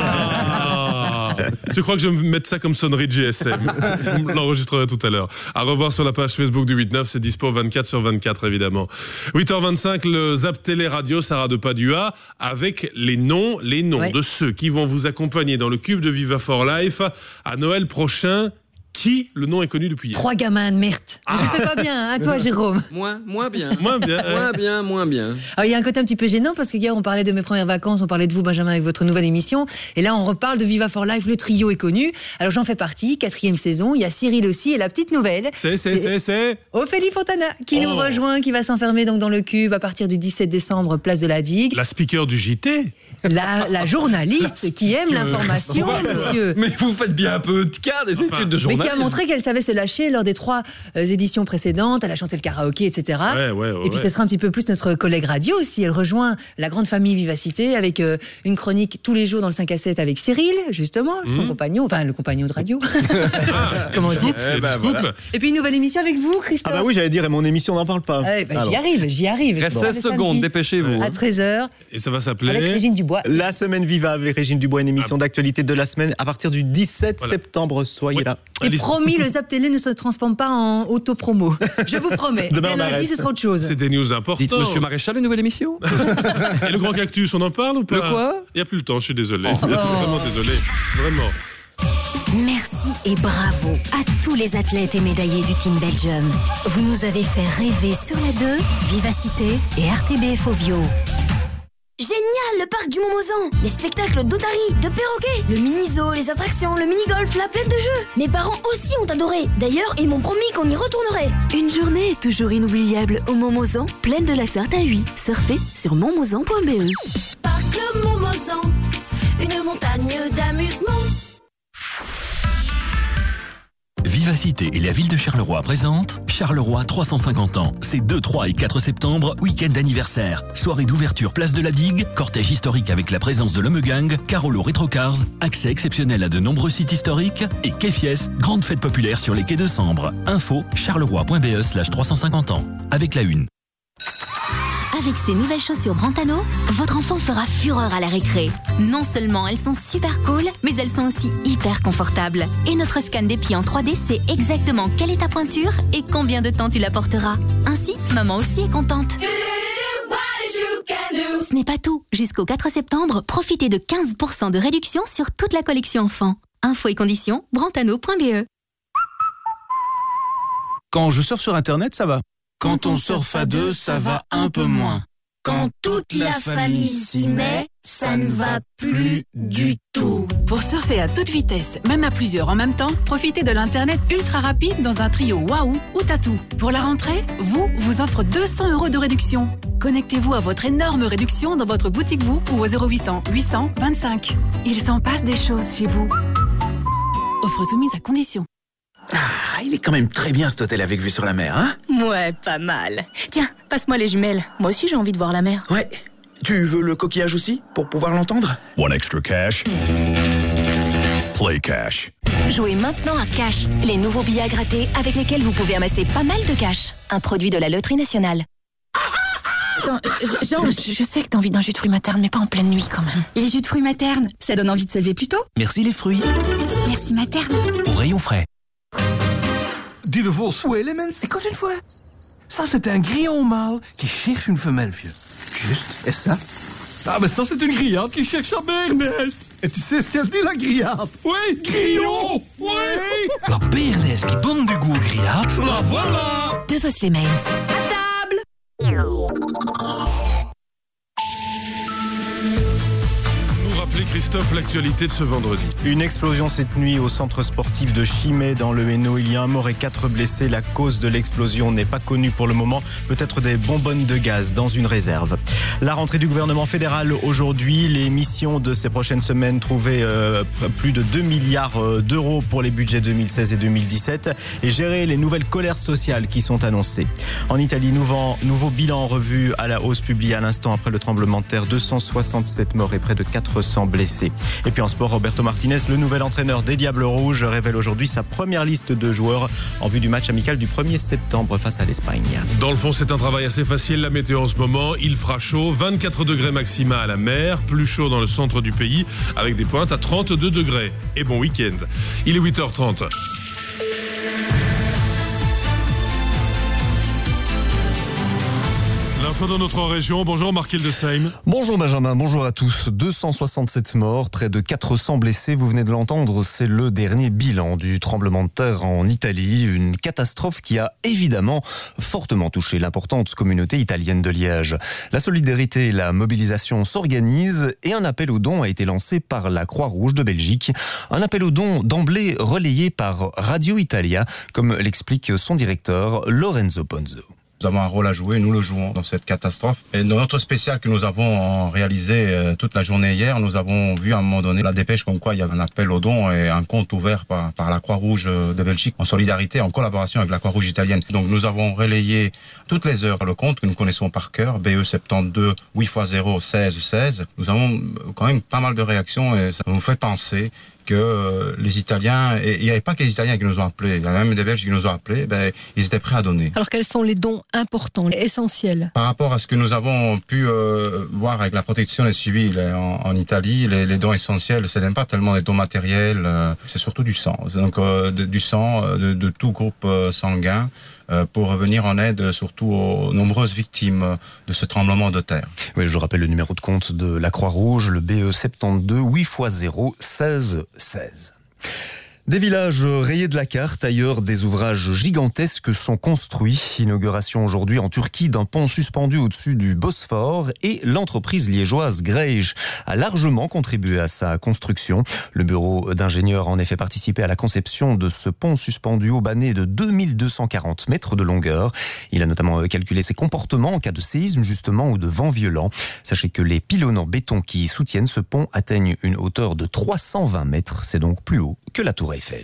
Ah, je crois que je vais me mettre ça comme sonnerie de G S M. Vous l'enregistrerez tout à l'heure. À revoir sur la page Facebook du huit neuf, c'est dispo vingt-quatre sur vingt-quatre évidemment. huit heures vingt-cinq, le Zap Télé Radio, Sarah de Padua, avec les noms, les noms ouais. de ceux qui vont vous accompagner dans le cube de Viva for Life à Noël prochain. Qui, le nom est connu depuis hier. Trois gamins de merde. Ah. Je fais pas bien, à toi Jérôme. Moins, moins bien. Moins bien. Moins bien, moins bien. Alors, il y a un côté un petit peu gênant parce que hier on parlait de mes premières vacances, on parlait de vous Benjamin avec votre nouvelle émission, et là on reparle de Viva for Life, le trio est connu. Alors j'en fais partie, quatrième saison, il y a Cyril aussi, et la petite nouvelle. C'est, c'est, c'est, c'est. Ophélie Fontana qui oh. nous rejoint, qui va s'enfermer donc dans le cube à partir du dix-sept décembre, place de la Digue. La speaker du J T. La, la journaliste la qui aime l'information, monsieur. Mais vous faites bien un peu de cas des études enfin, de journalisme. Mais qui a montré qu'elle savait se lâcher lors des trois euh, éditions précédentes. Elle a chanté le karaoké, et cetera. Ouais, ouais, ouais, et puis ouais. ce sera un petit peu plus notre collègue radio aussi. Elle rejoint la grande famille Vivacité avec euh, une chronique tous les jours dans le cinq à sept avec Cyril, justement, son mmh. compagnon, enfin le compagnon de radio. Ah, comment on dit eh ben, voilà. Et puis une nouvelle émission avec vous, Christophe. Ah bah oui, j'allais dire, et mon émission n'en parle pas. Ah, bah, j'y arrive, j'y arrive. Reste seize secondes, dépêchez-vous. À treize heures. Et ça va s'appeler avec Régine Dubois. La semaine Viva avec Régine Dubois, une émission ah. d'actualité de la semaine à partir du dix-sept voilà. septembre. Soyez ouais. là. Et promis, le Zap Télé ne se transforme pas en autopromo. Je vous promets. Demain, et lundi, ce sera autre chose. C'est des news importantes. Dites, Monsieur Maréchal, une nouvelle émission. Et le Grand Cactus, on en parle ou pas? Le quoi? Il n'y a plus le temps, je suis désolé. Oh. Je suis vraiment désolé. Vraiment. Merci et bravo à tous les athlètes et médaillés du Team Belgium. Vous nous avez fait rêver sur la deux, Vivacité et R T B F Ovio. Génial, le parc du Montmozan. Les spectacles d'otaries, de perroquets, le mini-zoo, les attractions, le mini-golf, la plaine de jeux. Mes parents aussi ont adoré. D'ailleurs, ils m'ont promis qu'on y retournerait. Une journée est toujours inoubliable au Montmozan, plaine de la Sarthe à Huy. Surfez sur montmozan point b e. Parc le Montmozan, une montagne d'amusement. Vivacité et la ville de Charleroi présentent Charleroi trois cent cinquante ans. C'est deux, trois et quatre septembre, week-end d'anniversaire. Soirée d'ouverture place de la Digue, cortège historique avec la présence de l'Homme Gang, Carolo Retro Cars, accès exceptionnel à de nombreux sites historiques et Kéfies, grande fête populaire sur les quais de Sambre. Info charleroi point b e slash trois cent cinquante ans. Avec la une. Avec ces nouvelles chaussures Brantano, votre enfant fera fureur à la récré. Non seulement elles sont super cool, mais elles sont aussi hyper confortables. Et notre scan des pieds en trois D sait exactement quelle est ta pointure et combien de temps tu la porteras. Ainsi, maman aussi est contente. Ce n'est pas tout. Jusqu'au quatre septembre, profitez de quinze pour cent de réduction sur toute la collection enfant. Infos et conditions, brantano point b e. Quand je surfe sur Internet, ça va. Quand on surfe à deux, ça va un peu moins. Quand toute la famille s'y met, ça ne va plus du tout. Pour surfer à toute vitesse, même à plusieurs en même temps, profitez de l'Internet ultra rapide dans un trio Waouh ou Tatou. Pour la rentrée, vous vous offre deux cents euros de réduction. Connectez-vous à votre énorme réduction dans votre boutique Vous ou au zéro huit cents huit cents vingt-cinq. Il s'en passe des choses chez vous. Offre soumise à condition. Ah, il est quand même très bien cet hôtel avec vue sur la mer, hein? Ouais, pas mal. Tiens, passe-moi les jumelles. Moi aussi j'ai envie de voir la mer. Ouais. Tu veux le coquillage aussi, pour pouvoir l'entendre? One extra cash. Play cash. Jouez maintenant à Cash, les nouveaux billets à gratter avec lesquels vous pouvez amasser pas mal de cash. Un produit de la Loterie Nationale. Attends, Jean, je, je sais que t'as envie d'un jus de fruits materne, mais pas en pleine nuit quand même. Les jus de fruits maternes, ça donne envie de se lever plus tôt. Merci les fruits. Merci materne. Au rayon frais. Dis de Vos ou Elements. Écoute une fois. Ça, c'est un grillon mâle qui cherche une femelle, vieux. Juste. Et ça? Ah, mais ça, c'est une grillade qui cherche sa bernaise. Et tu sais ce qu'elle dit, la grillade? Oui, grillon. Oui. La bernaise qui donne du goût aux grillades. La voilà. De Vos Elements. À table. Christophe, l'actualité de ce vendredi. Une explosion cette nuit au centre sportif de Chimay dans le Hainaut. Il y a un mort et quatre blessés. La cause de l'explosion n'est pas connue pour le moment. Peut-être des bonbonnes de gaz dans une réserve. La rentrée du gouvernement fédéral aujourd'hui. Les missions de ces prochaines semaines trouvaient euh, plus de deux milliards d'euros pour les budgets deux mille seize et deux mille dix-sept et gérer les nouvelles colères sociales qui sont annoncées. En Italie, nouveau, nouveau bilan en revue à la hausse publié à l'instant après le tremblement de terre. deux cent soixante-sept morts et près de quatre cents blessés. Et puis en sport, Roberto Martinez, le nouvel entraîneur des Diables Rouges, révèle aujourd'hui sa première liste de joueurs en vue du match amical du premier septembre face à l'Espagne. Dans le fond, c'est un travail assez facile. La météo en ce moment, il fera chaud, vingt-quatre degrés maxima à la mer, plus chaud dans le centre du pays, avec des pointes à trente-deux degrés. Et bon week-end. Il est huit heures trente. L'info dans notre région. Bonjour Marc Hildesheim. Bonjour Benjamin, bonjour à tous. deux cent soixante-sept morts, près de quatre cents blessés. Vous venez de l'entendre, c'est le dernier bilan du tremblement de terre en Italie. Une catastrophe qui a évidemment fortement touché l'importante communauté italienne de Liège. La solidarité et la mobilisation s'organisent et un appel aux dons a été lancé par la Croix-Rouge de Belgique. Un appel aux dons d'emblée relayé par Radio Italia, comme l'explique son directeur Lorenzo Ponzo. Nous avons un rôle à jouer, nous le jouons dans cette catastrophe. Et dans notre spécial que nous avons réalisé toute la journée hier, nous avons vu à un moment donné la dépêche comme quoi il y avait un appel aux dons et un compte ouvert par, par la Croix-Rouge de Belgique en solidarité, en collaboration avec la Croix-Rouge italienne. Donc nous avons relayé toutes les heures le compte que nous connaissons par cœur, B E soixante-douze huit fois zéro seize seize. Nous avons quand même pas mal de réactions et ça nous fait penser que les Italiens, et il n'y avait pas que les Italiens qui nous ont appelés, il y avait même des Belges qui nous ont appelés, ben, ils étaient prêts à donner. Alors quels sont les dons importants, essentiels? Par rapport à ce que nous avons pu euh, voir avec la protection civile en, en Italie, les, les dons essentiels, ce n'est pas tellement des dons matériels, euh, c'est surtout du sang. Donc euh, de, du sang de, de tout groupe euh, sanguin, pour venir en aide surtout aux nombreuses victimes de ce tremblement de terre. Oui, je rappelle le numéro de compte de la Croix-Rouge, le B E soixante-douze huit fois zéro seize seize. Des villages rayés de la carte, ailleurs des ouvrages gigantesques sont construits. Inauguration aujourd'hui en Turquie d'un pont suspendu au-dessus du Bosphore et l'entreprise liégeoise Greyj a largement contribué à sa construction. Le bureau d'ingénieurs a en effet participé à la conception de ce pont suspendu haubané de deux mille deux cent quarante mètres de longueur. Il a notamment calculé ses comportements en cas de séisme justement ou de vent violent. Sachez que les pylônes en béton qui soutiennent ce pont atteignent une hauteur de trois cent vingt mètres. C'est donc plus haut que la tour Eiffel.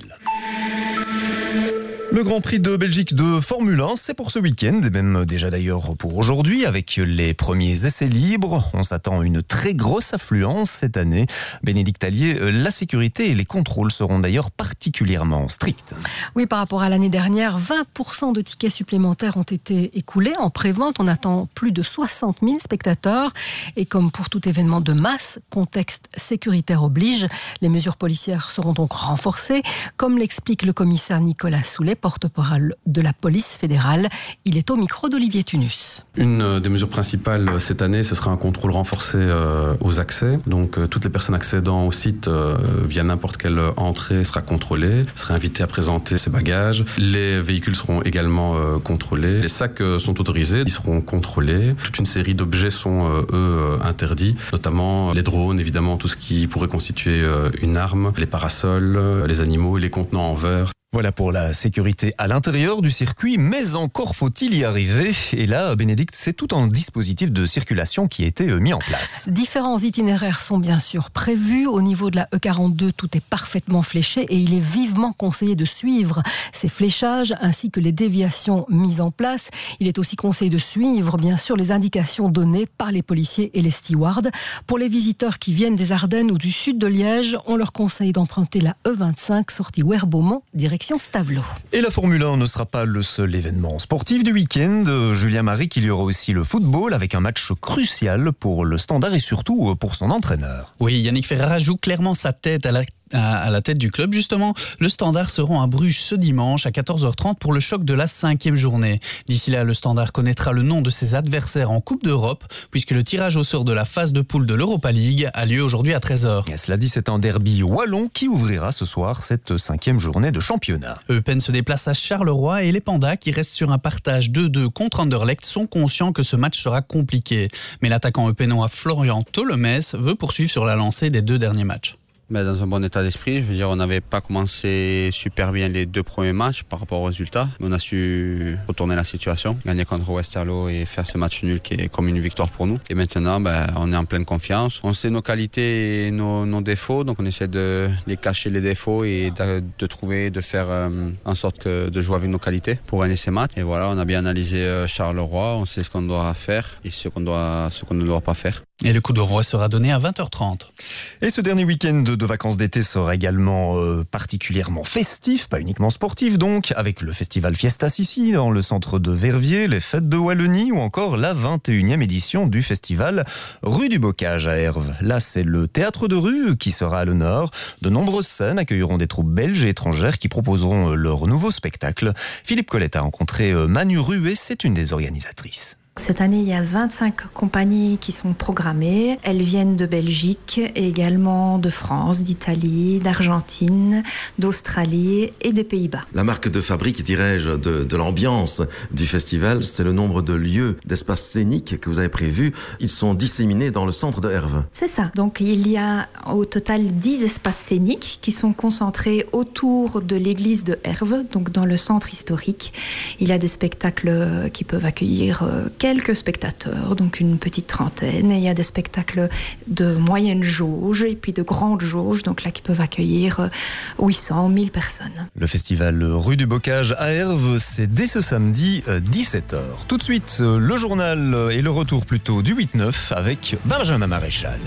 Le Grand Prix de Belgique de Formule un, c'est pour ce week-end, et même déjà d'ailleurs pour aujourd'hui, avec les premiers essais libres. On s'attend à une très grosse affluence cette année. Bénédicte Allier, la sécurité et les contrôles seront d'ailleurs particulièrement stricts. Oui, par rapport à l'année dernière, vingt pour cent de tickets supplémentaires ont été écoulés. En pré-vente, on attend plus de soixante mille spectateurs. Et comme pour tout événement de masse, contexte sécuritaire oblige, les mesures policières seront donc renforcées, comme l'explique le commissaire Nicolas Soulet, porte-parole de la police fédérale. Il est au micro d'Olivier Tunus. Une des mesures principales cette année, ce sera un contrôle renforcé euh, aux accès. Donc euh, toutes les personnes accédant au site euh, via n'importe quelle entrée sera contrôlée, sera invitée à présenter ses bagages. Les véhicules seront également euh, contrôlés. Les sacs euh, sont autorisés, ils seront contrôlés. Toute une série d'objets sont euh, eux euh, interdits, notamment les drones, évidemment tout ce qui pourrait constituer euh, une arme, les parasols, euh, les animaux et les contenants en verre. Voilà pour la sécurité à l'intérieur du circuit, mais encore faut-il y arriver. Et là, Bénédicte, c'est tout un dispositif de circulation qui a été mis en place. Différents itinéraires sont bien sûr prévus. Au niveau de la E quarante-deux, tout est parfaitement fléché et il est vivement conseillé de suivre ces fléchages ainsi que les déviations mises en place. Il est aussi conseillé de suivre, bien sûr, les indications données par les policiers et les stewards. Pour les visiteurs qui viennent des Ardennes ou du sud de Liège, on leur conseille d'emprunter la E vingt-cinq, sortie Ouerbaumont, direction Stavelot. Et la Formule un ne sera pas le seul événement sportif du week-end. Julien Maric, il y aura aussi le football avec un match crucial pour le Standard et surtout pour son entraîneur. Oui, Yannick Ferrara joue clairement sa tête à la à la tête du club. Justement, le Standard seront à Bruges ce dimanche à quatorze heures trente pour le choc de la cinquième journée. D'ici là, le Standard connaîtra le nom de ses adversaires en Coupe d'Europe puisque le tirage au sort de la phase de poule de l'Europa League a lieu aujourd'hui à treize heures. Et cela dit, c'est un derby wallon qui ouvrira ce soir cette cinquième journée de championnat. Eupen se déplace à Charleroi et les Pandas qui restent sur un partage deux deux contre Anderlecht sont conscients que ce match sera compliqué. Mais l'attaquant eupenois Florian Tholomès veut poursuivre sur la lancée des deux derniers matchs. Mais dans un bon état d'esprit, je veux dire, on n'avait pas commencé super bien les deux premiers matchs par rapport aux résultats. On a su retourner la situation, gagner contre Westerlo et faire ce match nul qui est comme une victoire pour nous. Et maintenant, ben, on est en pleine confiance. On sait nos qualités et nos, nos défauts, donc on essaie de les cacher les défauts et de, de trouver, de faire euh, en sorte que, de jouer avec nos qualités pour gagner ces matchs. Et voilà, on a bien analysé euh, Charleroi, on sait ce qu'on doit faire et ce qu'on doit, ce qu'on ne doit pas faire. Et le coup d'envoi sera donné à vingt heures trente. Et ce dernier week-end de vacances d'été sera également euh, particulièrement festif, pas uniquement sportif donc, avec le festival Fiesta Sissi dans le centre de Verviers, les fêtes de Wallonie ou encore la vingt et unième édition du festival Rue du Bocage à Herve. Là, c'est le théâtre de rue qui sera à l'honneur. De nombreuses scènes accueilleront des troupes belges et étrangères qui proposeront leur nouveau spectacle. Philippe Colette a rencontré Manu Ruet, c'est une des organisatrices. Cette année, il y a vingt-cinq compagnies qui sont programmées. Elles viennent de Belgique, et également de France, d'Italie, d'Argentine, d'Australie et des Pays-Bas. La marque de fabrique, dirais-je, de, de l'ambiance du festival, c'est le nombre de lieux, d'espaces scéniques que vous avez prévus. Ils sont disséminés dans le centre de Herve. C'est ça. Donc il y a au total dix espaces scéniques qui sont concentrés autour de l'église de Herve, donc dans le centre historique. Il y a des spectacles qui peuvent accueillir quelques spectateurs, donc une petite trentaine, et il y a des spectacles de moyenne jauge et puis de grande jauge, donc là qui peuvent accueillir huit cents, mille personnes. Le festival Rue du Bocage à Herve, c'est dès ce samedi dix-sept heures. Tout de suite, le journal et le retour plutôt du huit neuf avec Benjamin Maréchal.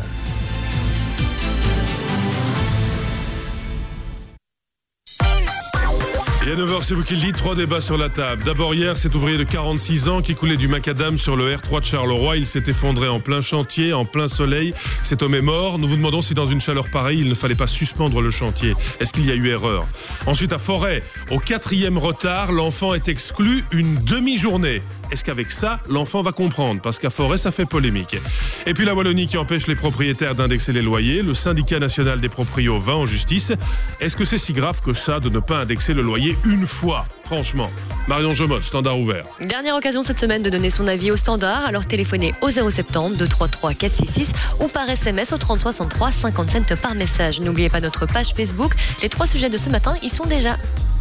Et à neuf heures, c'est vous qui le dites, trois débats sur la table. D'abord hier, cet ouvrier de quarante-six ans qui coulait du macadam sur le R trois de Charleroi. Il s'est effondré en plein chantier, en plein soleil. Cet homme est mort. Nous vous demandons si dans une chaleur pareille, il ne fallait pas suspendre le chantier. Est-ce qu'il y a eu erreur? Ensuite, à Forêt, au quatrième retard, l'enfant est exclu une demi-journée. est-ce qu'avec ça, l'enfant va comprendre? Parce qu'à Forêt, ça fait polémique. Et puis la Wallonie qui empêche les propriétaires d'indexer les loyers. Le syndicat national des proprios va en justice. Est-ce que c'est si grave que ça de ne pas indexer le loyer une fois? Franchement. Marion Jomotte, Standard ouvert. Dernière occasion cette semaine de donner son avis au Standard. Alors téléphonez au zéro sept zéro deux trois trois quatre six six ou par S M S au trente soixante-trois, cinquante cents par message. N'oubliez pas notre page Facebook. Les trois sujets de ce matin y sont déjà.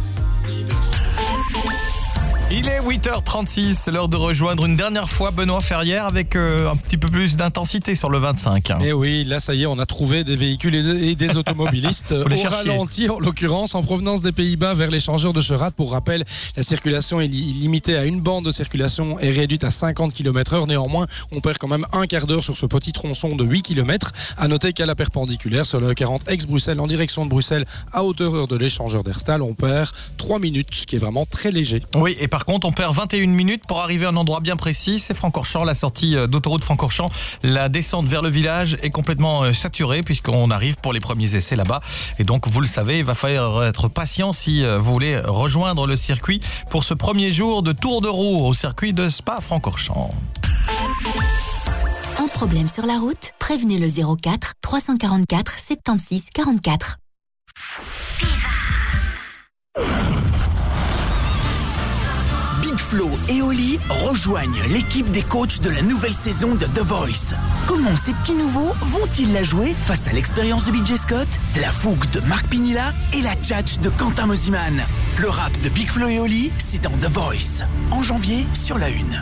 Il est huit heures trente-six, c'est l'heure de rejoindre une dernière fois Benoît Ferrière avec euh, un petit peu plus d'intensité sur le vingt-cinq. Et oui, là ça y est, on a trouvé des véhicules et des, et des automobilistes au chercher. Ralenti, en l'occurrence, en provenance des Pays-Bas vers l'échangeur de Cherat. Pour rappel, la circulation est li- limitée à une bande de circulation et réduite à cinquante kilomètres heure. Néanmoins, on perd quand même un quart d'heure sur ce petit tronçon de huit kilomètres. À noter qu'à la perpendiculaire, sur le quarante ex-Bruxelles, en direction de Bruxelles, à hauteur de l'échangeur d'Herstal, on perd trois minutes, ce qui est vraiment très léger. Oui, et par contre, on perd vingt et une minutes pour arriver à un endroit bien précis. C'est Francorchamps, la sortie d'autoroute Francorchamps. La descente vers le village est complètement saturée puisqu'on arrive pour les premiers essais là-bas. Et donc, vous le savez, il va falloir être patient si vous voulez rejoindre le circuit pour ce premier jour de tour de roue au circuit de Spa-Francorchamps. Un problème sur la route? Prévenez le zéro quatre trois cent quarante-quatre soixante-seize quarante-quatre. Big Flo et Oli rejoignent l'équipe des coachs de la nouvelle saison de The Voice. Comment ces petits nouveaux vont-ils la jouer face à l'expérience de B J Scott, la fougue de Marc Pinilla et la tchatch de Quentin Mosiman? Le rap de Big Flo et Oli, c'est dans The Voice, en janvier sur la une.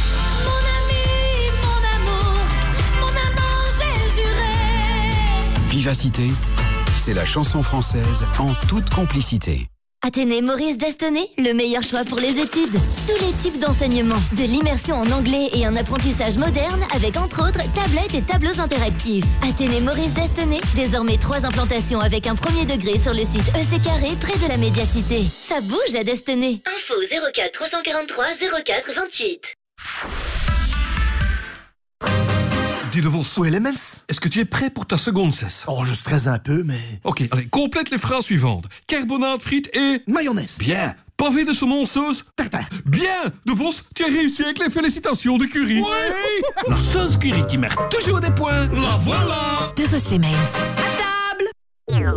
Vivacité, c'est la chanson française en toute complicité. Athénée Maurice Destenay, le meilleur choix pour les études. Tous les types d'enseignements, de l'immersion en anglais et un apprentissage moderne avec entre autres tablettes et tableaux interactifs. Athénée Maurice Destenay, désormais trois implantations avec un premier degré sur le site E C Carré près de la Médiacité. Ça bouge à Destenay. Info zéro quatre trois cent quarante-trois zéro quatre vingt-huit. Dis de Vos ou Elements, est-ce que tu es prêt pour ta seconde cesse? Oh, je stresse un peu, mais... Ok, allez, complète les phrases suivantes. Carbonate, frites et... mayonnaise. Bien. Pavé de saumon sauce... tartare. Bien. De Vos, tu as réussi avec les félicitations de Curie. Ouais. La sauce Curie qui mérite toujours des points. La voilà. De Vos les Mains. À table.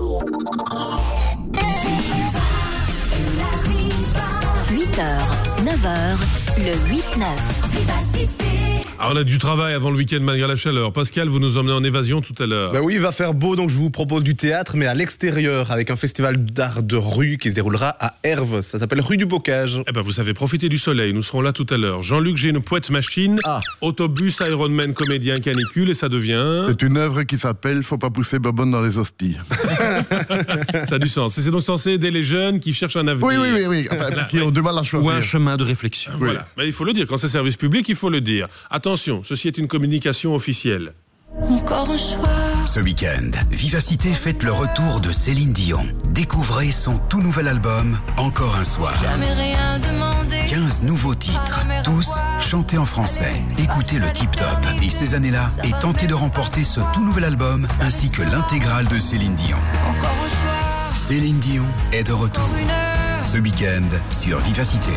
huit heures, neuf heures, le huit neuf. Ah, on a du travail avant le week-end malgré la chaleur. Pascal, vous nous emmenez en évasion tout à l'heure. Bah oui, il va faire beau, donc je vous propose du théâtre, mais à l'extérieur, avec un festival d'art de rue qui se déroulera à Herve. Ça s'appelle Rue du Bocage. Eh ben, vous savez, profitez du soleil. Nous serons là tout à l'heure. Jean-Luc, j'ai une poète machine. Ah. Autobus, Ironman, comédien, canicule, et ça devient... C'est une œuvre qui s'appelle Faut pas pousser Bobonne dans les hosties. Ça a du sens. C'est donc censé aider les jeunes qui cherchent un avenir. Oui, oui, oui, oui. Enfin, là, qui ont du mal à choisir. Ou un chemin de réflexion. Oui. Voilà. Mais il faut le dire. Quand c'est service public, il faut le dire. Attention, ceci est une communication officielle. Encore un choix. Ce week-end, Vivacité fête le retour de Céline Dion. Découvrez son tout nouvel album, Encore un soir. Jamais rien demandé. quinze nouveaux titres, tous chantés en français. Écoutez le Tip Top et ces années-là et tentez de remporter ce tout nouvel album ainsi que l'intégrale de Céline Dion. Encore un choix. Céline Dion est de retour. Ce week-end sur Vivacité.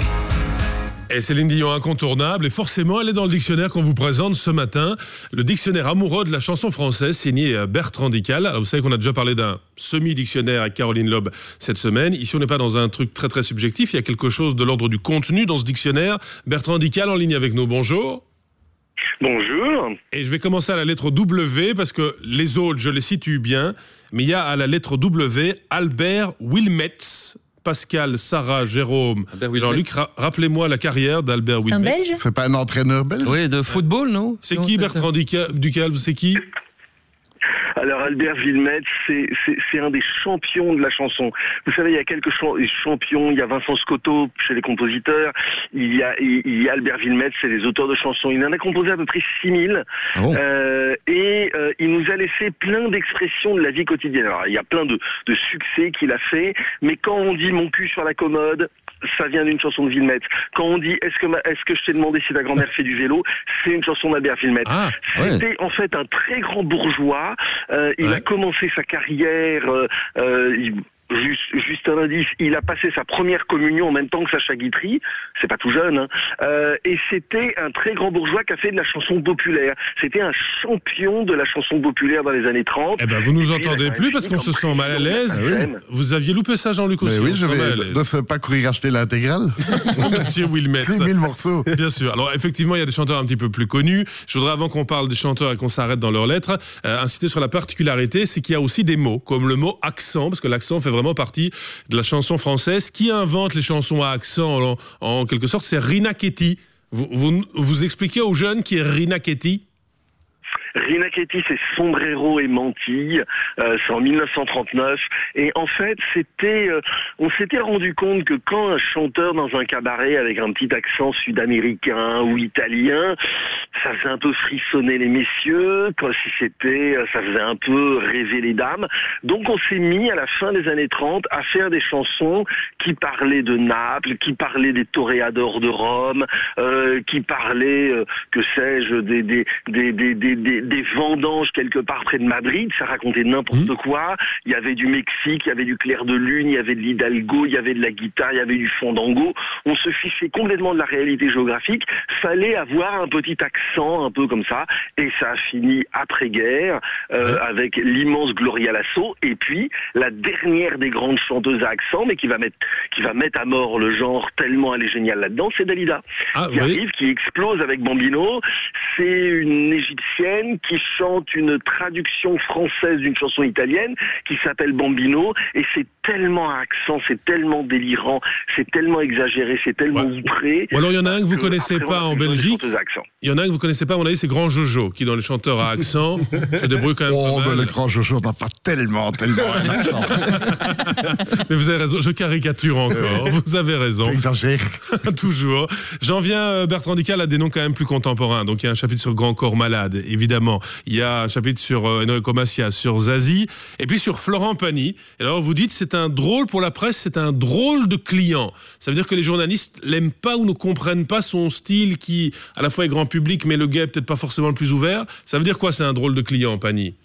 Et Céline Dion incontournable, et forcément elle est dans le dictionnaire qu'on vous présente ce matin, le dictionnaire amoureux de la chanson française signé Bertrand Dical. Alors vous savez qu'on a déjà parlé d'un semi-dictionnaire avec Caroline Loeb cette semaine. Ici on n'est pas dans un truc très très subjectif, il y a quelque chose de l'ordre du contenu dans ce dictionnaire. Bertrand Dical en ligne avec nous, bonjour. Bonjour. Et je vais commencer à la lettre W parce que les autres je les situe bien, mais il y a à la lettre W Albert Wilmets. Pascal, Sarah, Jérôme, Jean-Luc, ra- rappelez-moi la carrière d'Albert Wilmets. C'est un Belge ? C'est pas un entraîneur belge ? Oui, de football, non ? C'est qui Bertrand Ducal ? C'est qui ? Alors Albert Wilmets, c'est, c'est, c'est un des champions de la chanson. Vous savez, il y a quelques ch- champions, il y a Vincent Scotto chez les compositeurs, il y a, il y a Albert Wilmets, c'est les auteurs de chansons. Il en a composé à peu près six mille oh. euh, et euh, il nous a laissé plein d'expressions de la vie quotidienne. Alors il y a plein de, de succès qu'il a fait, mais quand on dit mon cul sur la commode, ça vient d'une chanson de Wilmets. Quand on dit est-ce que, ma, est-ce que je t'ai demandé si ta grand-mère fait du vélo, c'est une chanson d'Albert Wilmets. Ah, C'était ouais. en fait un très grand bourgeois. Euh, il ouais. a commencé sa carrière, euh, euh, il, Juste, juste un indice, il a passé sa première communion en même temps que Sacha Guitry, c'est pas tout jeune, hein, euh, et c'était un très grand bourgeois qui a fait de la chanson populaire. C'était un champion de la chanson populaire dans les années trente. Eh ben, vous nous entendez plus parce qu'on se sent mal à l'aise. Ah oui. Vous aviez loupé ça, Jean-Luc aussi. Mais oui, je vais ne sais pas courir acheter l'intégrale. Monsieur Wilmette. six mille morceaux. Bien sûr. Alors, effectivement, il y a des chanteurs un petit peu plus connus. Je voudrais, avant qu'on parle des chanteurs et qu'on s'arrête dans leurs lettres, euh, insister sur la particularité, c'est qu'il y a aussi des mots, comme le mot accent, parce que l'accent fait vraiment partie de la chanson française. Qui invente les chansons à accent en, en quelque sorte, c'est Rina Ketty. Vous, vous, vous expliquez aux jeunes qui est Rina Ketty? Rina Ketty, c'est Sombrero et Mantille, euh, c'est en mille neuf cent trente-neuf, et en fait, c'était, euh, on s'était rendu compte que quand un chanteur dans un cabaret avec un petit accent sud-américain ou italien, ça faisait un peu frissonner les messieurs, quand si c'était, ça faisait un peu rêver les dames. Donc on s'est mis à la fin des années trente à faire des chansons qui parlaient de Naples, qui parlaient des toréadors de Rome, euh, qui parlaient, euh, que sais-je, des des des des des, des des vendanges quelque part près de Madrid, ça racontait n'importe mmh. quoi. Il y avait du Mexique, il y avait du clair de lune, il y avait de l'Hidalgo, il y avait de la guitare, il y avait du fandango. On se fichait complètement de la réalité géographique. Fallait avoir un petit accent un peu comme ça, et ça a fini après-guerre euh, mmh. avec l'immense Gloria Lasso, et puis la dernière des grandes chanteuses à accent, mais qui va mettre qui va mettre à mort le genre tellement elle est géniale là-dedans, c'est Dalida, ah, qui oui. arrive, qui explose avec Bambino. C'est une Égyptienne qui chante une traduction française d'une chanson italienne qui s'appelle Bambino, et c'est tellement à accent, c'est tellement délirant, c'est tellement exagéré, c'est tellement ouais. outré. Ou alors il y en a un que vous connaissez pas en Belgique. Il y en a un que vous connaissez pas, à mon avis, c'est Grand Jojo, qui dans les chanteurs à accent se débrouille quand même oh, pas mal. Mais le Grand Jojo n'a pas tellement, tellement un accent. Mais vous avez raison, je caricature encore, vous avez raison. J'exagère. Toujours. J'en viens, Bertrand Dical a des noms quand même plus contemporains, donc il y a un chapitre sur Grand Corps Malade, évidemment. Il y a un chapitre sur euh, Enrico Macias, sur Zazie, et puis sur Florent Pagny. Et alors vous dites, c'est un drôle pour la presse, c'est un drôle de client. Ça veut dire que les journalistes l'aiment pas ou ne comprennent pas son style qui, à la fois est grand public, mais le gars est peut-être pas forcément le plus ouvert. Ça veut dire quoi, c'est un drôle de client, Pagny?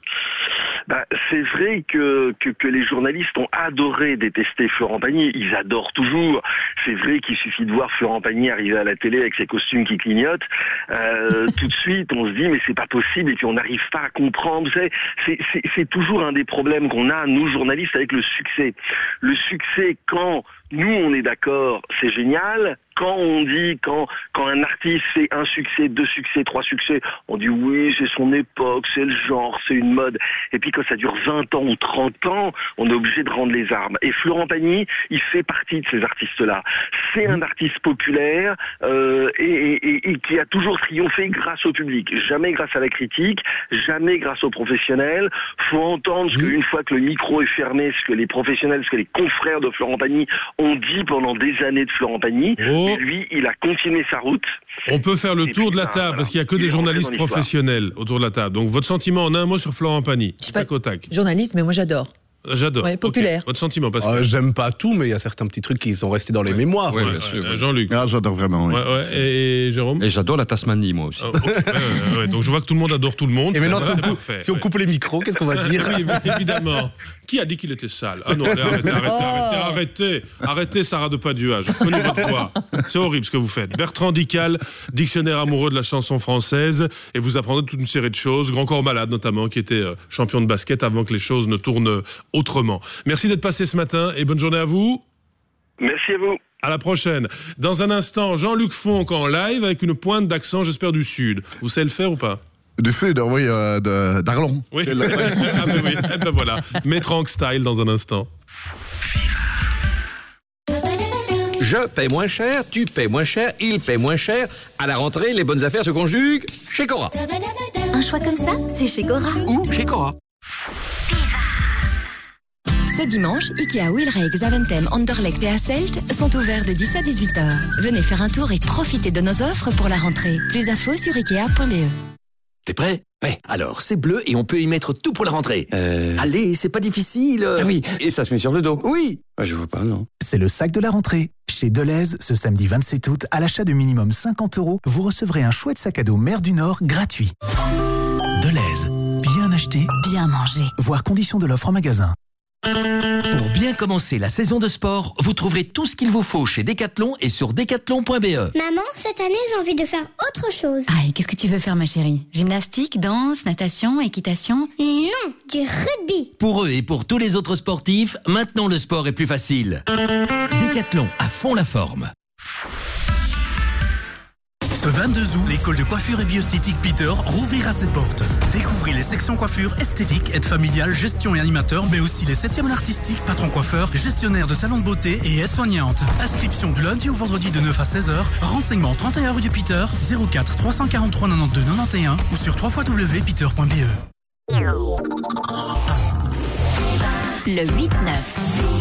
Bah, c'est vrai que, que, que les journalistes ont adoré détester Florent Pagny. Ils adorent toujours. C'est vrai qu'il suffit de voir Florent Pagny arriver à la télé avec ses costumes qui clignotent. Euh, tout de suite, on se dit, mais c'est pas possible, et puis on n'arrive pas à comprendre. Vous savez, c'est, c'est, c'est toujours un des problèmes qu'on a, nous, journalistes, avec le succès. Le succès, quand nous, on est d'accord, c'est génial. Quand on dit, quand, quand un artiste fait un succès, deux succès, trois succès, on dit oui, c'est son époque, c'est le genre, c'est une mode. Et puis quand ça dure vingt ans ou trente ans, on est obligé de rendre les armes. Et Florent Pagny, il fait partie de ces artistes-là. C'est un artiste populaire euh, et, et, et qui a toujours triomphé grâce au public. Jamais grâce à la critique, jamais grâce aux professionnels. Faut entendre ce qu'une fois que le micro est fermé, ce que les professionnels, ce que les confrères de Florent Pagny ont dit pendant des années de Florent Pagny. Oh. Et lui, il a continué sa route. On peut faire le tour de la table, voilà, parce qu'il n'y a que des journalistes professionnels autour de la table. Donc votre sentiment en un mot sur Florent Pagny, tac au tac. Journaliste, mais moi j'adore. J'adore. Ouais, populaire. Okay. Votre sentiment, Pascal? euh, J'aime pas tout, mais il y a certains petits trucs qui sont restés dans les ouais. mémoires. Ouais, ouais, bien sûr. Ouais. Jean-Luc. Ah, j'adore vraiment. Oui. Ouais, ouais. Et, et Jérôme? Et j'adore la Tasmanie, moi aussi. Oh, okay. ouais, ouais. Donc je vois que tout le monde adore tout le monde. Et maintenant, ça, si, on coupe, si on coupe les micros, qu'est-ce qu'on va dire? Oui, évidemment. Qui a dit qu'il était sale? Ah non, allez, arrêtez, arrêtez, oh. arrêtez, arrêtez, arrêtez, Sarah de Padua. Je connais votre voix. C'est horrible ce que vous faites. Bertrand Dical, dictionnaire amoureux de la chanson française, et vous apprendrez toute une série de choses. Grand Corps Malade notamment, qui était champion de basket avant que les choses ne tournent autrement. Merci d'être passé ce matin et bonne journée à vous. Merci à vous. À la prochaine. Dans un instant, Jean-Luc Fonck en live avec une pointe d'accent, j'espère, du Sud. Vous savez le faire ou pas? Du Sud, oui, euh, de, d'Arlon. Oui, ah, ben oui. Eh ben voilà. Métranque style dans un instant. Je paie moins cher, tu paies moins cher, il paie moins cher. À la rentrée, les bonnes affaires se conjuguent chez Cora. Un choix comme ça, c'est chez Cora. Ou chez Cora. Ce dimanche, Ikea Wilray, Xaventem, Anderlecht et Hasselt sont ouverts de dix à dix-huit heures. Venez faire un tour et profitez de nos offres pour la rentrée. Plus d'infos sur ikea point b e. T'es prêt? Ouais, alors c'est bleu et on peut y mettre tout pour la rentrée. Euh... Allez, c'est pas difficile. Ah oui, et ça se met sur le dos. Oui. Ah, je vois pas, non. C'est le sac de la rentrée. Chez Deleuze, ce samedi vingt-sept août, à l'achat de minimum cinquante euros, vous recevrez un chouette sac à dos Mer du Nord gratuit. Deleuze, bien acheté, bien mangé. Voir conditions de l'offre en magasin. Pour bien commencer la saison de sport, vous trouverez tout ce qu'il vous faut chez Decathlon et sur decathlon point b e. Maman, cette année, j'ai envie de faire autre chose. Ah, et qu'est-ce que tu veux faire, ma chérie? Gymnastique, danse, natation, équitation? Non, du rugby. Pour eux et pour tous les autres sportifs, maintenant le sport est plus facile. Decathlon, à fond la forme. Ce vingt-deux août, l'école de coiffure et bioesthétique Peter rouvrira ses portes. Découvrez les sections coiffure, esthétique, aide familiale, gestion et animateur, mais aussi les septièmes artistiques, patron coiffeur, gestionnaire de salon de beauté et aide-soignante. Inscription du lundi au vendredi de neuf à seize heures. Renseignements trente et un rue du Peter, zéro quatre trois cent quarante-trois quatre-vingt-douze quatre-vingt-onze ou sur w w w point peter point b e. Le huit neuf.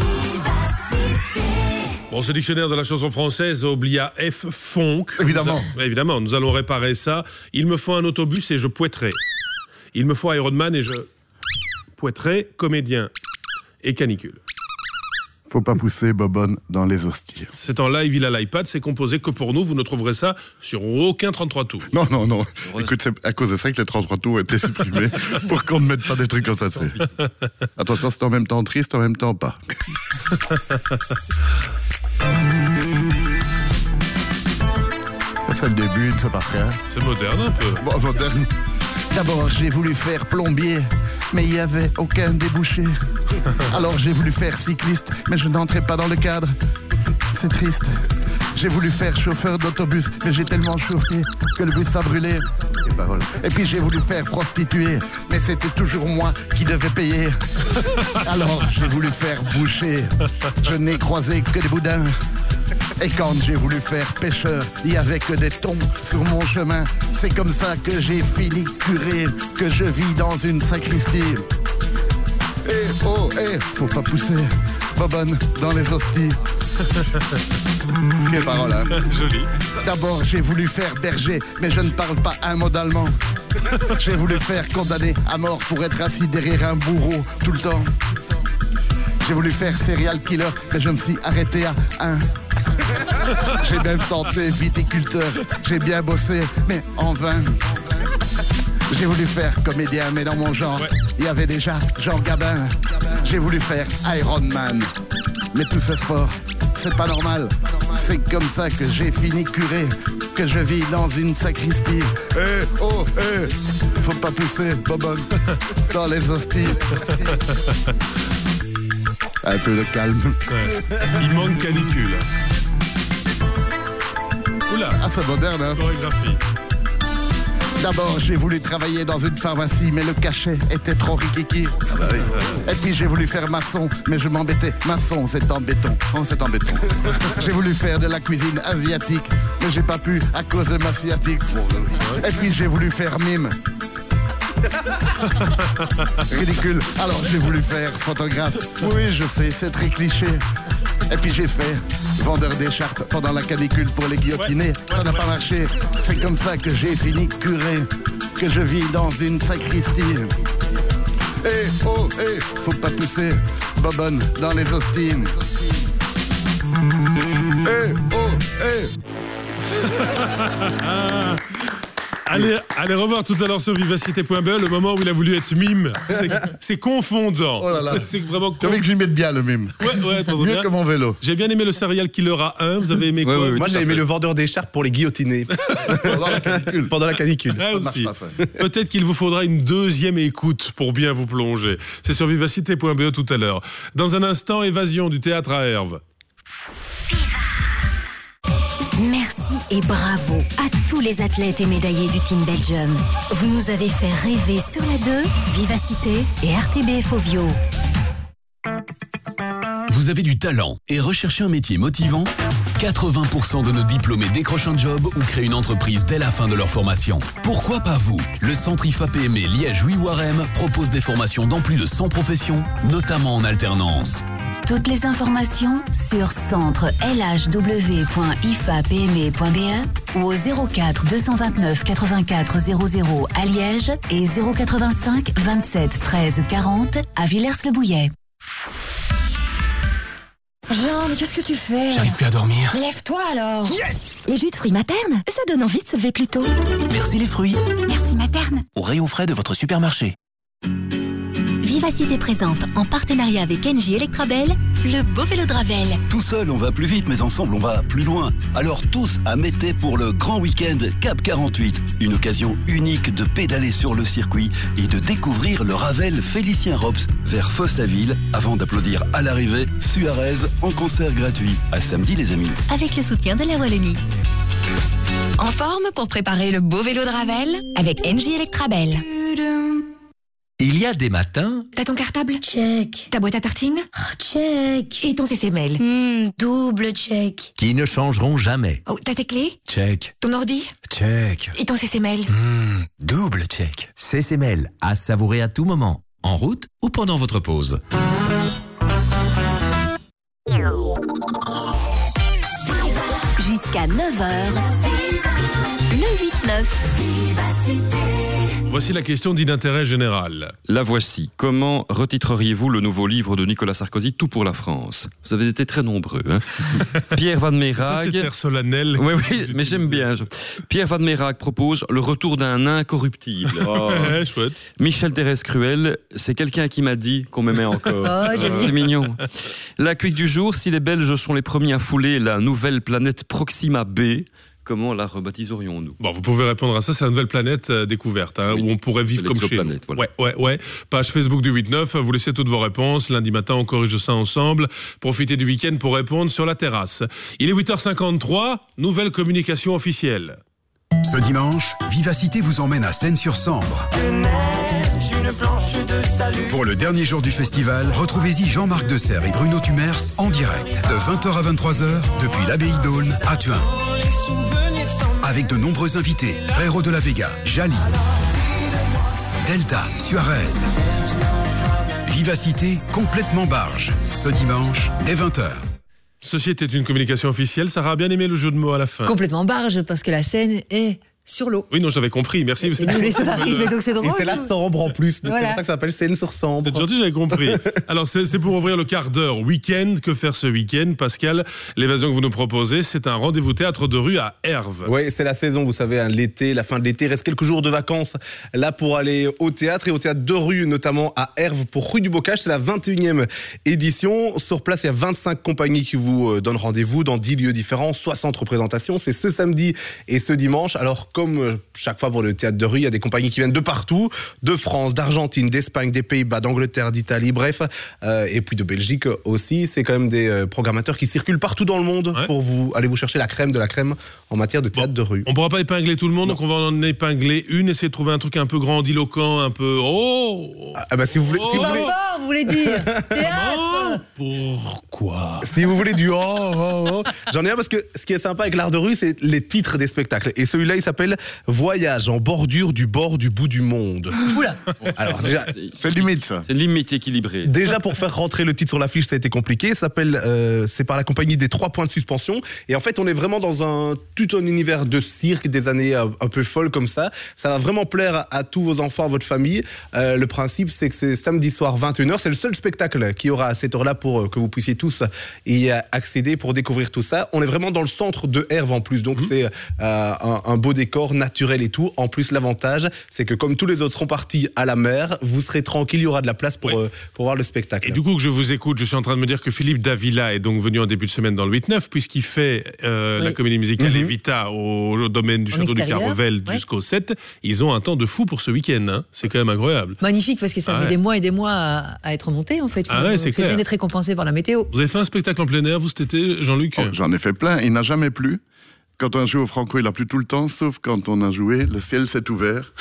Bon, ce dictionnaire de la chanson française oublia F funk. Évidemment. Nous a... Évidemment, nous allons réparer ça. Il me faut un autobus et je poêterai. Il me faut Iron Man et je poêterai, comédien et canicule. Faut pas pousser Bobonne dans les hosties. C'est en live, il a l'iPad, c'est composé que pour nous, vous ne trouverez ça sur aucun trente-trois tours. Non, non, non. Écoute, c'est à cause de ça que les trente-trois tours ont été supprimés pour qu'on ne mette pas des trucs comme ça. C'est... Attention, c'est en même temps triste, en même temps pas. C'est le début, il ne se passe rien. C'est moderne un peu. Bon, moderne. D'abord, j'ai voulu faire plombier, mais il n'y avait aucun débouché. Alors j'ai voulu faire cycliste, mais je n'entrais pas dans le cadre. C'est triste. J'ai voulu faire chauffeur d'autobus, mais j'ai tellement chauffé que le bus a brûlé. Et puis j'ai voulu faire prostituée, mais c'était toujours moi qui devais payer. Alors j'ai voulu faire boucher, je n'ai croisé que des boudins. Et quand j'ai voulu faire pêcheur, il n'y avait que des thons sur mon chemin. C'est comme ça que j'ai fini curé, que je vis dans une sacristie. Eh oh, eh, faut pas pousser Bobonne dans les hosties. Quelle parole, hein? Joli. D'abord, j'ai voulu faire berger, mais je ne parle pas un mot d'allemand. J'ai voulu faire condamner à mort pour être assis derrière un bourreau tout le temps. J'ai voulu faire serial killer, mais je me suis arrêté à un. J'ai même tenté viticulteur, j'ai bien bossé, mais en vain. J'ai voulu faire comédien, mais dans mon genre, il y avait déjà Jean Gabin. J'ai voulu faire Iron Man, mais tout ce sport, c'est pas normal. C'est comme ça que j'ai fini curé, que je vis dans une sacristie. Eh, oh, eh, faut pas pousser Bobonne dans les hosties. Un peu de calme. Ouais. Il manque canicule. Oula. Ah, c'est moderne, hein? Chorégraphie. D'abord, j'ai voulu travailler dans une pharmacie, mais le cachet était trop rikiki. Ah bah oui. Et puis j'ai voulu faire maçon, mais je m'embêtais. Maçon, c'est en béton. Oh, c'est en béton. J'ai voulu faire de la cuisine asiatique, mais j'ai pas pu à cause de ma sciatique. Et puis j'ai voulu faire mime. Ridicule. Alors j'ai voulu faire photographe. Oui, je sais, c'est très cliché. Et puis j'ai fait vendeur d'écharpes pendant la canicule pour les guillotiner. Ouais, ça n'a ouais. pas marché. C'est comme ça que j'ai fini curé, que je vis dans une sacristie. Eh oh eh, faut pas pousser Bobonne dans les hosties. Eh oh eh. Allez, allez revoir tout à l'heure sur vivacité point b e le moment où il a voulu être mime. C'est, c'est confondant. Oh là là. C'est, c'est vraiment tu as vu que j'y mette bien le mime. Ouais, ouais, trop mieux bien. que mon vélo. J'ai bien aimé le serial killer à un. Vous avez aimé quoi? Ouais, ouais, moi, j'ai aimé le vendeur d'écharpes pour les guillotiner. Pendant la canicule. Pendant la canicule. Ah, aussi. Pas, peut-être qu'il vous faudra une deuxième écoute pour bien vous plonger. C'est sur vivacité point b e tout à l'heure. Dans un instant, évasion du théâtre à Herve. Merci et bravo à tous les athlètes et médaillés du Team Belgium. Vous nous avez fait rêver sur la deux, Vivacité et R T B F Ovio. Vous avez du talent et recherchez un métier motivant? quatre-vingts pour cent de nos diplômés décrochent un job ou créent une entreprise dès la fin de leur formation. Pourquoi pas vous? Le Centre I F A P M E Liège-Huit-Warem propose des formations dans plus de cent professions, notamment en alternance. Toutes les informations sur centre l h w point i f a p m e point b e ou au zéro quatre deux cent vingt-neuf quatre-vingt-quatre zéro zéro à Liège et zéro quatre-vingt-cinq vingt-sept treize quarante à Villers-le-Bouillet. Jean, mais qu'est-ce que tu fais? J'arrive plus à dormir. Lève-toi alors. Yes! Les jus de fruits Materne, ça donne envie de se lever plus tôt. Merci les fruits. Merci Materne. Au rayon frais de votre supermarché. Vivacité présente, en partenariat avec Engie Electrabel, le beau vélo de Ravel. Tout seul, on va plus vite, mais ensemble, on va plus loin. Alors tous à Mété pour le grand week-end Cap quarante-huit. Une occasion unique de pédaler sur le circuit et de découvrir le Ravel Félicien Rops vers Fostaville avant d'applaudir à l'arrivée Suarez en concert gratuit. À samedi, les amis. Avec le soutien de la Wallonie. En forme pour préparer le beau vélo de Ravel avec Engie Electrabel. Il y a des matins... T'as ton cartable? Check. Ta boîte à tartines? Oh, check. Et ton C C mail? Hmm, double check. qui ne changeront jamais. Oh, t'as tes clés? Check. Ton ordi? Check. Et ton C C mail? Mmh, double check. C C M L, à savourer à tout moment, en route ou pendant votre pause. Jusqu'à neuf heures, le huit neuf. Voici la question dit d'intérêt général. La voici. Comment retitreriez-vous le nouveau livre de Nicolas Sarkozy, Tout pour la France? Vous avez été très nombreux. Hein. Pierre Van Meirhaeghe... Ça, c'est l'air solennel. Oui, oui, mais j'aime bien. Pierre Van Meirhaeghe propose le retour d'un incorruptible. Oh. Ouais, chouette. Michel Thérèse Cruel, c'est quelqu'un qui m'a dit qu'on m'aimait encore. Oh, joli. C'est mignon. La quick du jour, si les Belges sont les premiers à fouler la nouvelle planète Proxima B, comment la rebaptiserions-nous? Bon, vous pouvez répondre à ça, c'est la nouvelle planète euh, découverte, hein, oui. où on pourrait vivre comme chez nous. Voilà. Ouais, ouais, ouais. Page Facebook du huit neuf, vous laissez toutes vos réponses. Lundi matin, on corrige ça ensemble. Profitez du week-end pour répondre sur la terrasse. Il est huit heures cinquante-trois, nouvelle communication officielle. Ce dimanche, Vivacité vous emmène à Seyne-sur-Sambre. Pour le dernier jour du festival, retrouvez-y Jean-Marc Deserre et Bruno Tumers en direct de vingt heures à vingt-trois heures depuis l'abbaye d'Aulne à Thuin. Avec de nombreux invités, Frérot de la Vega, Jali, Delta, Suarez. Vivacité complètement barge, ce dimanche dès vingt heures. Ceci était une communication officielle. Sarah a bien aimé le jeu de mots à la fin. Complètement barge, parce que la scène est sur l'eau. Oui, non, j'avais compris, merci. Et nous laissons arriver, donc c'est drôle. Et c'est la Sambre en plus, donc Voilà. c'est pour ça que ça s'appelle Seine-sur-Sambre. C'est gentil, j'avais compris. Alors, c'est, c'est pour ouvrir le quart d'heure week-end. Que faire ce week-end, Pascal? L'évasion que vous nous proposez, c'est un rendez-vous théâtre de rue à Herve. Oui, c'est la saison, vous savez, hein, l'été, la fin de l'été. Il reste quelques jours de vacances là pour aller au théâtre et au théâtre de rue, notamment à Herve pour rue du Bocage. C'est la vingt et unième édition. Sur place, il y a vingt-cinq compagnies qui vous donnent rendez-vous dans dix lieux différents, soixante représentations. C'est ce samedi et ce dimanche. Alors, comme chaque fois pour le théâtre de rue, il y a des compagnies qui viennent de partout, de France, d'Argentine, d'Espagne, des Pays-Bas, d'Angleterre, d'Italie, bref, euh, et puis de Belgique aussi. C'est quand même des euh, programmateurs qui circulent partout dans le monde ouais. pour vous aller vous chercher la crème de la crème en matière de théâtre bon, de rue. On ne pourra pas épingler tout le monde, non. donc on va en épingler une, essayer de trouver un truc un peu grandiloquent, un peu oh. Ah bah si vous voulez, oh, si vous voulez... vous voulez dire théâtre. Pourquoi? Si vous voulez du oh, oh, oh. J'en ai un parce que ce qui est sympa avec l'art de rue, c'est les titres des spectacles. Et celui-là, il s'appelle Voyage en bordure du bord du bout du monde. Oula. Alors déjà, c'est limite ça. C'est une limite équilibrée. Déjà pour faire rentrer le titre sur l'affiche, ça a été compliqué. Ça s'appelle, euh, c'est par la compagnie des trois points de suspension. Et en fait, on est vraiment dans un tout un univers de cirque des années un, un peu folles comme ça. Ça va vraiment plaire à, à tous vos enfants, à votre famille. Euh, le principe, c'est que c'est samedi soir vingt et une heures. C'est le seul spectacle qu'il y aura à cette heure-là pour que vous puissiez tous y accéder pour découvrir tout ça. On est vraiment dans le centre de Herve en plus. Donc mmh. c'est euh, un, un beau décor naturel et tout. En plus, l'avantage, c'est que comme tous les autres seront partis à la mer, vous serez tranquille, il y aura de la place pour, oui. euh, pour voir le spectacle. Et du coup, que je vous écoute, je suis en train de me dire que Philippe Davila est donc venu en début de semaine dans le huit neuf, puisqu'il fait euh, oui. la comédie musicale mm-hmm. Evita au, au domaine du en château extérieur. du Carovel ouais. jusqu'au sept. Ils ont un temps de fou pour ce week-end. Hein. C'est quand même incroyable. Magnifique, parce que ça ah met ouais. des mois et des mois à, à être monté, en fait. Ah ouais, c'est, c'est bien d'être récompensé par la météo. Vous avez fait un spectacle en plein air, vous, cet été, Jean-Luc? Oh, j'en ai fait plein. Il n'a jamais plu. Quand on joue au Franco, il a plu tout le temps, sauf quand on a joué, le ciel s'est ouvert.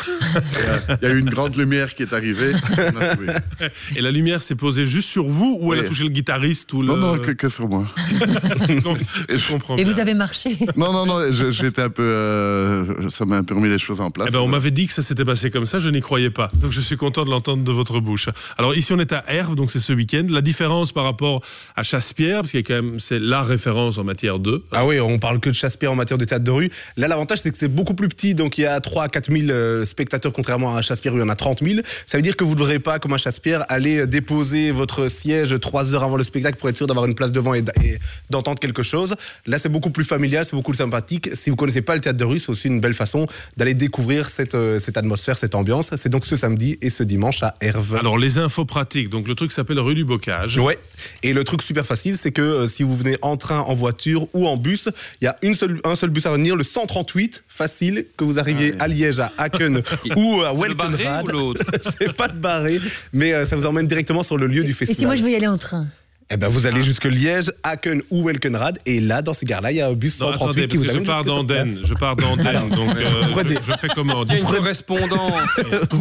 Il y a eu une grande lumière qui est arrivée. On a joué. Et la lumière s'est posée juste sur vous ou oui. elle a touché le guitariste ou le... Non, non, que, que sur moi. Donc, je comprends Et bien. vous avez marché? Non, non, non, je, j'étais un peu... Euh, ça m'a un peu remis les choses en place. Eh ben, on m'avait dit que ça s'était passé comme ça, je n'y croyais pas. Donc je suis content de l'entendre de votre bouche. Alors ici, on est à Herve, donc c'est ce week-end. La différence par rapport à Chassepierre, parce qu'il y a quand même... C'est la référence en matière de... Ah oui, on parle que de Chassepierre en matière amateurs de théâtre de rue. Là, l'avantage, c'est que c'est beaucoup plus petit. Donc, il y a trois à quatre mille euh, spectateurs, contrairement à un Chasse-Pierre où il y en a trente mille. Ça veut dire que vous ne devrez pas, comme un Chasse-Pierre, aller déposer votre siège trois heures avant le spectacle pour être sûr d'avoir une place devant et, d- et d'entendre quelque chose. Là, c'est beaucoup plus familial, c'est beaucoup plus sympathique. Si vous ne connaissez pas le théâtre de rue, c'est aussi une belle façon d'aller découvrir cette, euh, cette atmosphère, cette ambiance. C'est donc ce samedi et ce dimanche à Herve. Alors, les infos pratiques. Donc, le truc s'appelle rue du Bocage. Ouais. Et le truc super facile, c'est que euh, si vous venez en train, en voiture ou en bus, il y a une seule, un seul bus à retenir, le cent trente-huit, facile, que vous arriviez ah, à Liège, à Aken ou à Welkenrad. Ou l'autre c'est pas de barré, mais euh, ça vous emmène directement sur le lieu du festival. Et si moi je veux y aller en train? Eh ben, vous allez jusque Liège, Aken ou Welkenrad, et là, dans ces gares-là, il y a un bus cent trente-huit qui vous amène. Je pars d'Andenne, je pars d'Andenne, donc euh, je, je fais comment? Il y a une correspondance.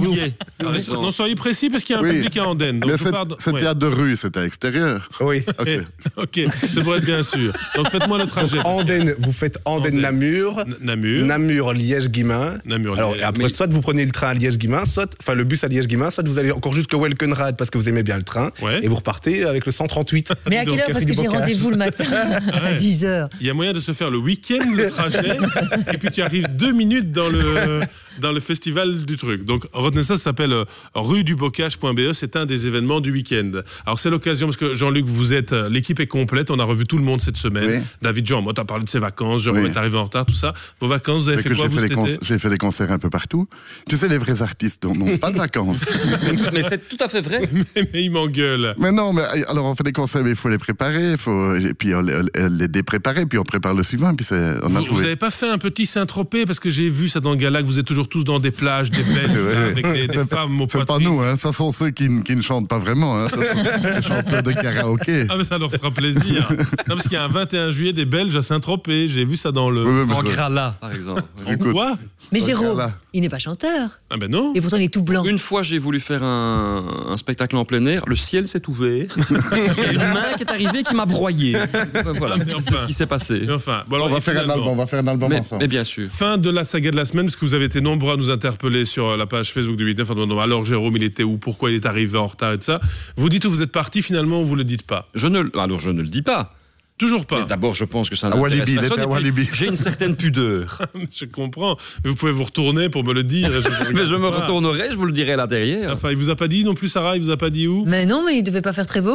Non, soyez précis parce qu'il y a un oui. public à Andenne. Donc mais je c'est, pars d... c'est ouais. théâtre de rue, c'est à l'extérieur. Oui. Ok. Ok, ça devrait être bien sûr. Donc faites-moi le trajet. Donc, Andenne, vous faites Andenne-Namur, Namur, Namur-Liège-Guimain. Namur, Alors, et après, mais... soit vous prenez le train à Liège-Guimain, soit, enfin, le bus à Liège-Guimain, soit vous allez encore jusqu'à Welkenrad parce que vous aimez bien le train, ouais. et vous repartez avec le cent trente-huit. Mais à quelle heure? Parce que j'ai rendez-vous le matin à dix heures. Il y a moyen de se faire le week-end, le trajet, et puis tu arrives deux minutes dans le, dans le festival du truc. Donc, retenez ça, ça s'appelle euh, rue du bocage point b e, c'est un des événements du week-end. Alors, c'est l'occasion, parce que Jean-Luc, vous êtes, l'équipe est complète, on a revu tout le monde cette semaine. Oui. David Jean, moi, tu as parlé de ses vacances, Jérôme oui. est arrivé en retard, tout ça. Vos vacances, vous avez fait quoi, vous, cet été? J'ai fait des concerts un peu partout. Tu sais, les vrais artistes n'ont pas de vacances. Mais c'est tout à fait vrai. mais, mais il m'engueule. Mais non, mais alors on fait des concerts, mais il faut les préparer, il faut, et puis on les, les dépréparer, puis on prépare le suivant, puis c'est, on a vous n'avez pas fait un petit Saint-Tropez, parce que j'ai vu ça dans le gala, que vous êtes toujours tous dans des plages, des Belges, ouais, là, avec des, des c'est femmes pas, au c'est pas nous, hein, ça sont ceux qui, qui ne chantent pas vraiment, hein, ça sont les chanteurs de karaoké. Ah mais ça leur fera plaisir. Non, parce qu'il y a un vingt et un juillet des Belges à Saint-Tropez, j'ai vu ça dans le... Oui, en Grala, par exemple. En quoi? Mais Jérôme, il n'est pas chanteur. Ah ben non. Et pourtant il est tout blanc. Une fois j'ai voulu faire un, un spectacle en plein air, le ciel s'est ouvert, il y a une main qui est arrivée qui m'a broyé. Voilà, ah, enfin, c'est ce qui s'est passé. Enfin, bon, alors, on, va faire un album, on va faire un album mais, ensemble. Mais bien sûr. Fin de la saga de la semaine, parce que vous avez été nombreux à nous interpeller sur la page Facebook du huit neuf, alors Jérôme il était où, pourquoi il est arrivé en retard et tout ça. Vous dites où vous êtes parti finalement ou vous le dites pas? Je ne, alors je ne le dis pas. Toujours pas. Mais d'abord, je pense que ça à n'intéresse Walibi, personne. à Walibi. J'ai une certaine pudeur. Je comprends. Mais vous pouvez vous retourner pour me le dire. Et je mais je me retournerai, je vous le dirai là derrière. Enfin, il vous a pas dit non plus, Sarah? Il vous a pas dit où? Mais non, mais il devait pas faire très beau.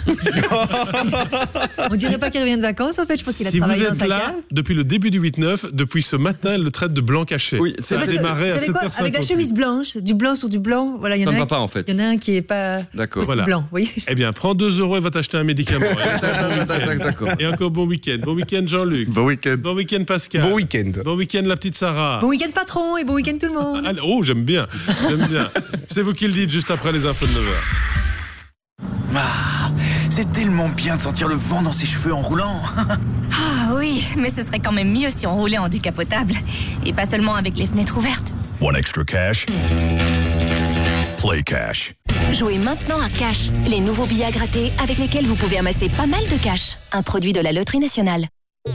On dirait pas qu'il revient de vacances, en fait. Je pense qu'il a si travaillé vous dans êtes sa là, cave. Depuis le début du huit neuf, depuis ce matin, elle le traite de blanc caché. Oui, ça a que, démarré à sept heures cinquante-huit. Avec la chemise blanche, du blanc sur du blanc. Voilà, il y en ça a ne un va pas, qui, en fait. Il y en a un qui est pas D'accord. aussi voilà. blanc. Oui. Eh bien, prends deux euros et va t'acheter un médicament. D'accord. Et encore bon week-end. Bon week-end, Jean-Luc. Bon week-end. Bon week-end, Pascal. Bon week-end. Bon week-end, la petite Sarah. Bon week-end, patron, et bon week-end, tout le monde. Ah, oh, j'aime bien. J'aime bien. C'est vous qui le dites juste après les infos de neuf heures. Ah, c'est tellement bien de sentir le vent dans ses cheveux en roulant. Ah oui, mais ce serait quand même mieux si on roulait en décapotable. Et pas seulement avec les fenêtres ouvertes. One extra cash. Play Cash. Jouez maintenant à Cash, les nouveaux billets à gratter avec lesquels vous pouvez amasser pas mal de cash. Un produit de la Loterie Nationale.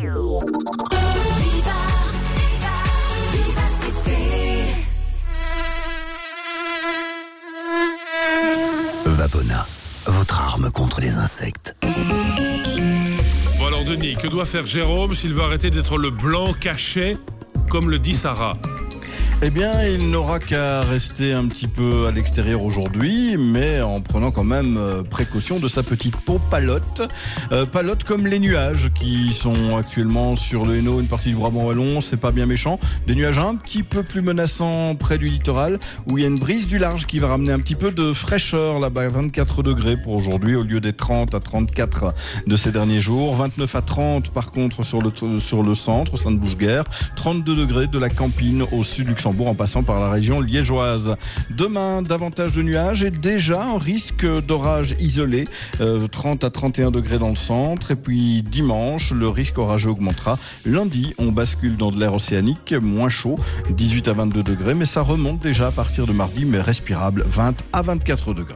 Vapona, votre arme contre les insectes. Bon alors Denis, que doit faire Jérôme s'il veut arrêter d'être le blanc caché, comme le dit Sarah? Eh bien, il n'aura qu'à rester un petit peu à l'extérieur aujourd'hui, mais en prenant quand même précaution de sa petite peau palotte. Euh, palotte comme les nuages qui sont actuellement sur le Hainaut, une partie du Brabant wallon, c'est pas bien méchant. Des nuages un petit peu plus menaçants près du littoral, où il y a une brise du large qui va ramener un petit peu de fraîcheur là-bas, vingt-quatre degrés pour aujourd'hui, au lieu des trente à trente-quatre de ces derniers jours. vingt-neuf à trente par contre sur le, sur le centre, Sainte-Bouche-Guerre. trente-deux degrés de la Campine au sud du Luxembourg, en passant par la région liégeoise. Demain, davantage de nuages et déjà un risque d'orage isolé, euh, trente à trente et un degrés dans le centre. Et puis dimanche, le risque orageux augmentera. Lundi, on bascule dans de l'air océanique, moins chaud, dix-huit à vingt-deux degrés, mais ça remonte déjà à partir de mardi, mais respirable, vingt à vingt-quatre degrés.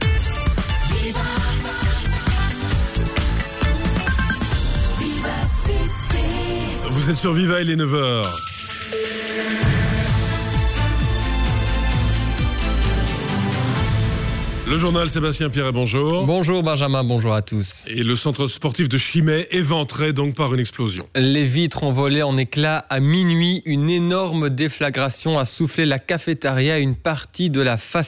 Vous êtes sur Viva, il est neuf heures. Le journal Sébastien Pierret, bonjour. Bonjour Benjamin, bonjour à tous. Et le centre sportif de Chimay éventré donc par une explosion. Les vitres ont volé en éclats à minuit. Une énorme déflagration a soufflé la cafétéria et une partie de la façade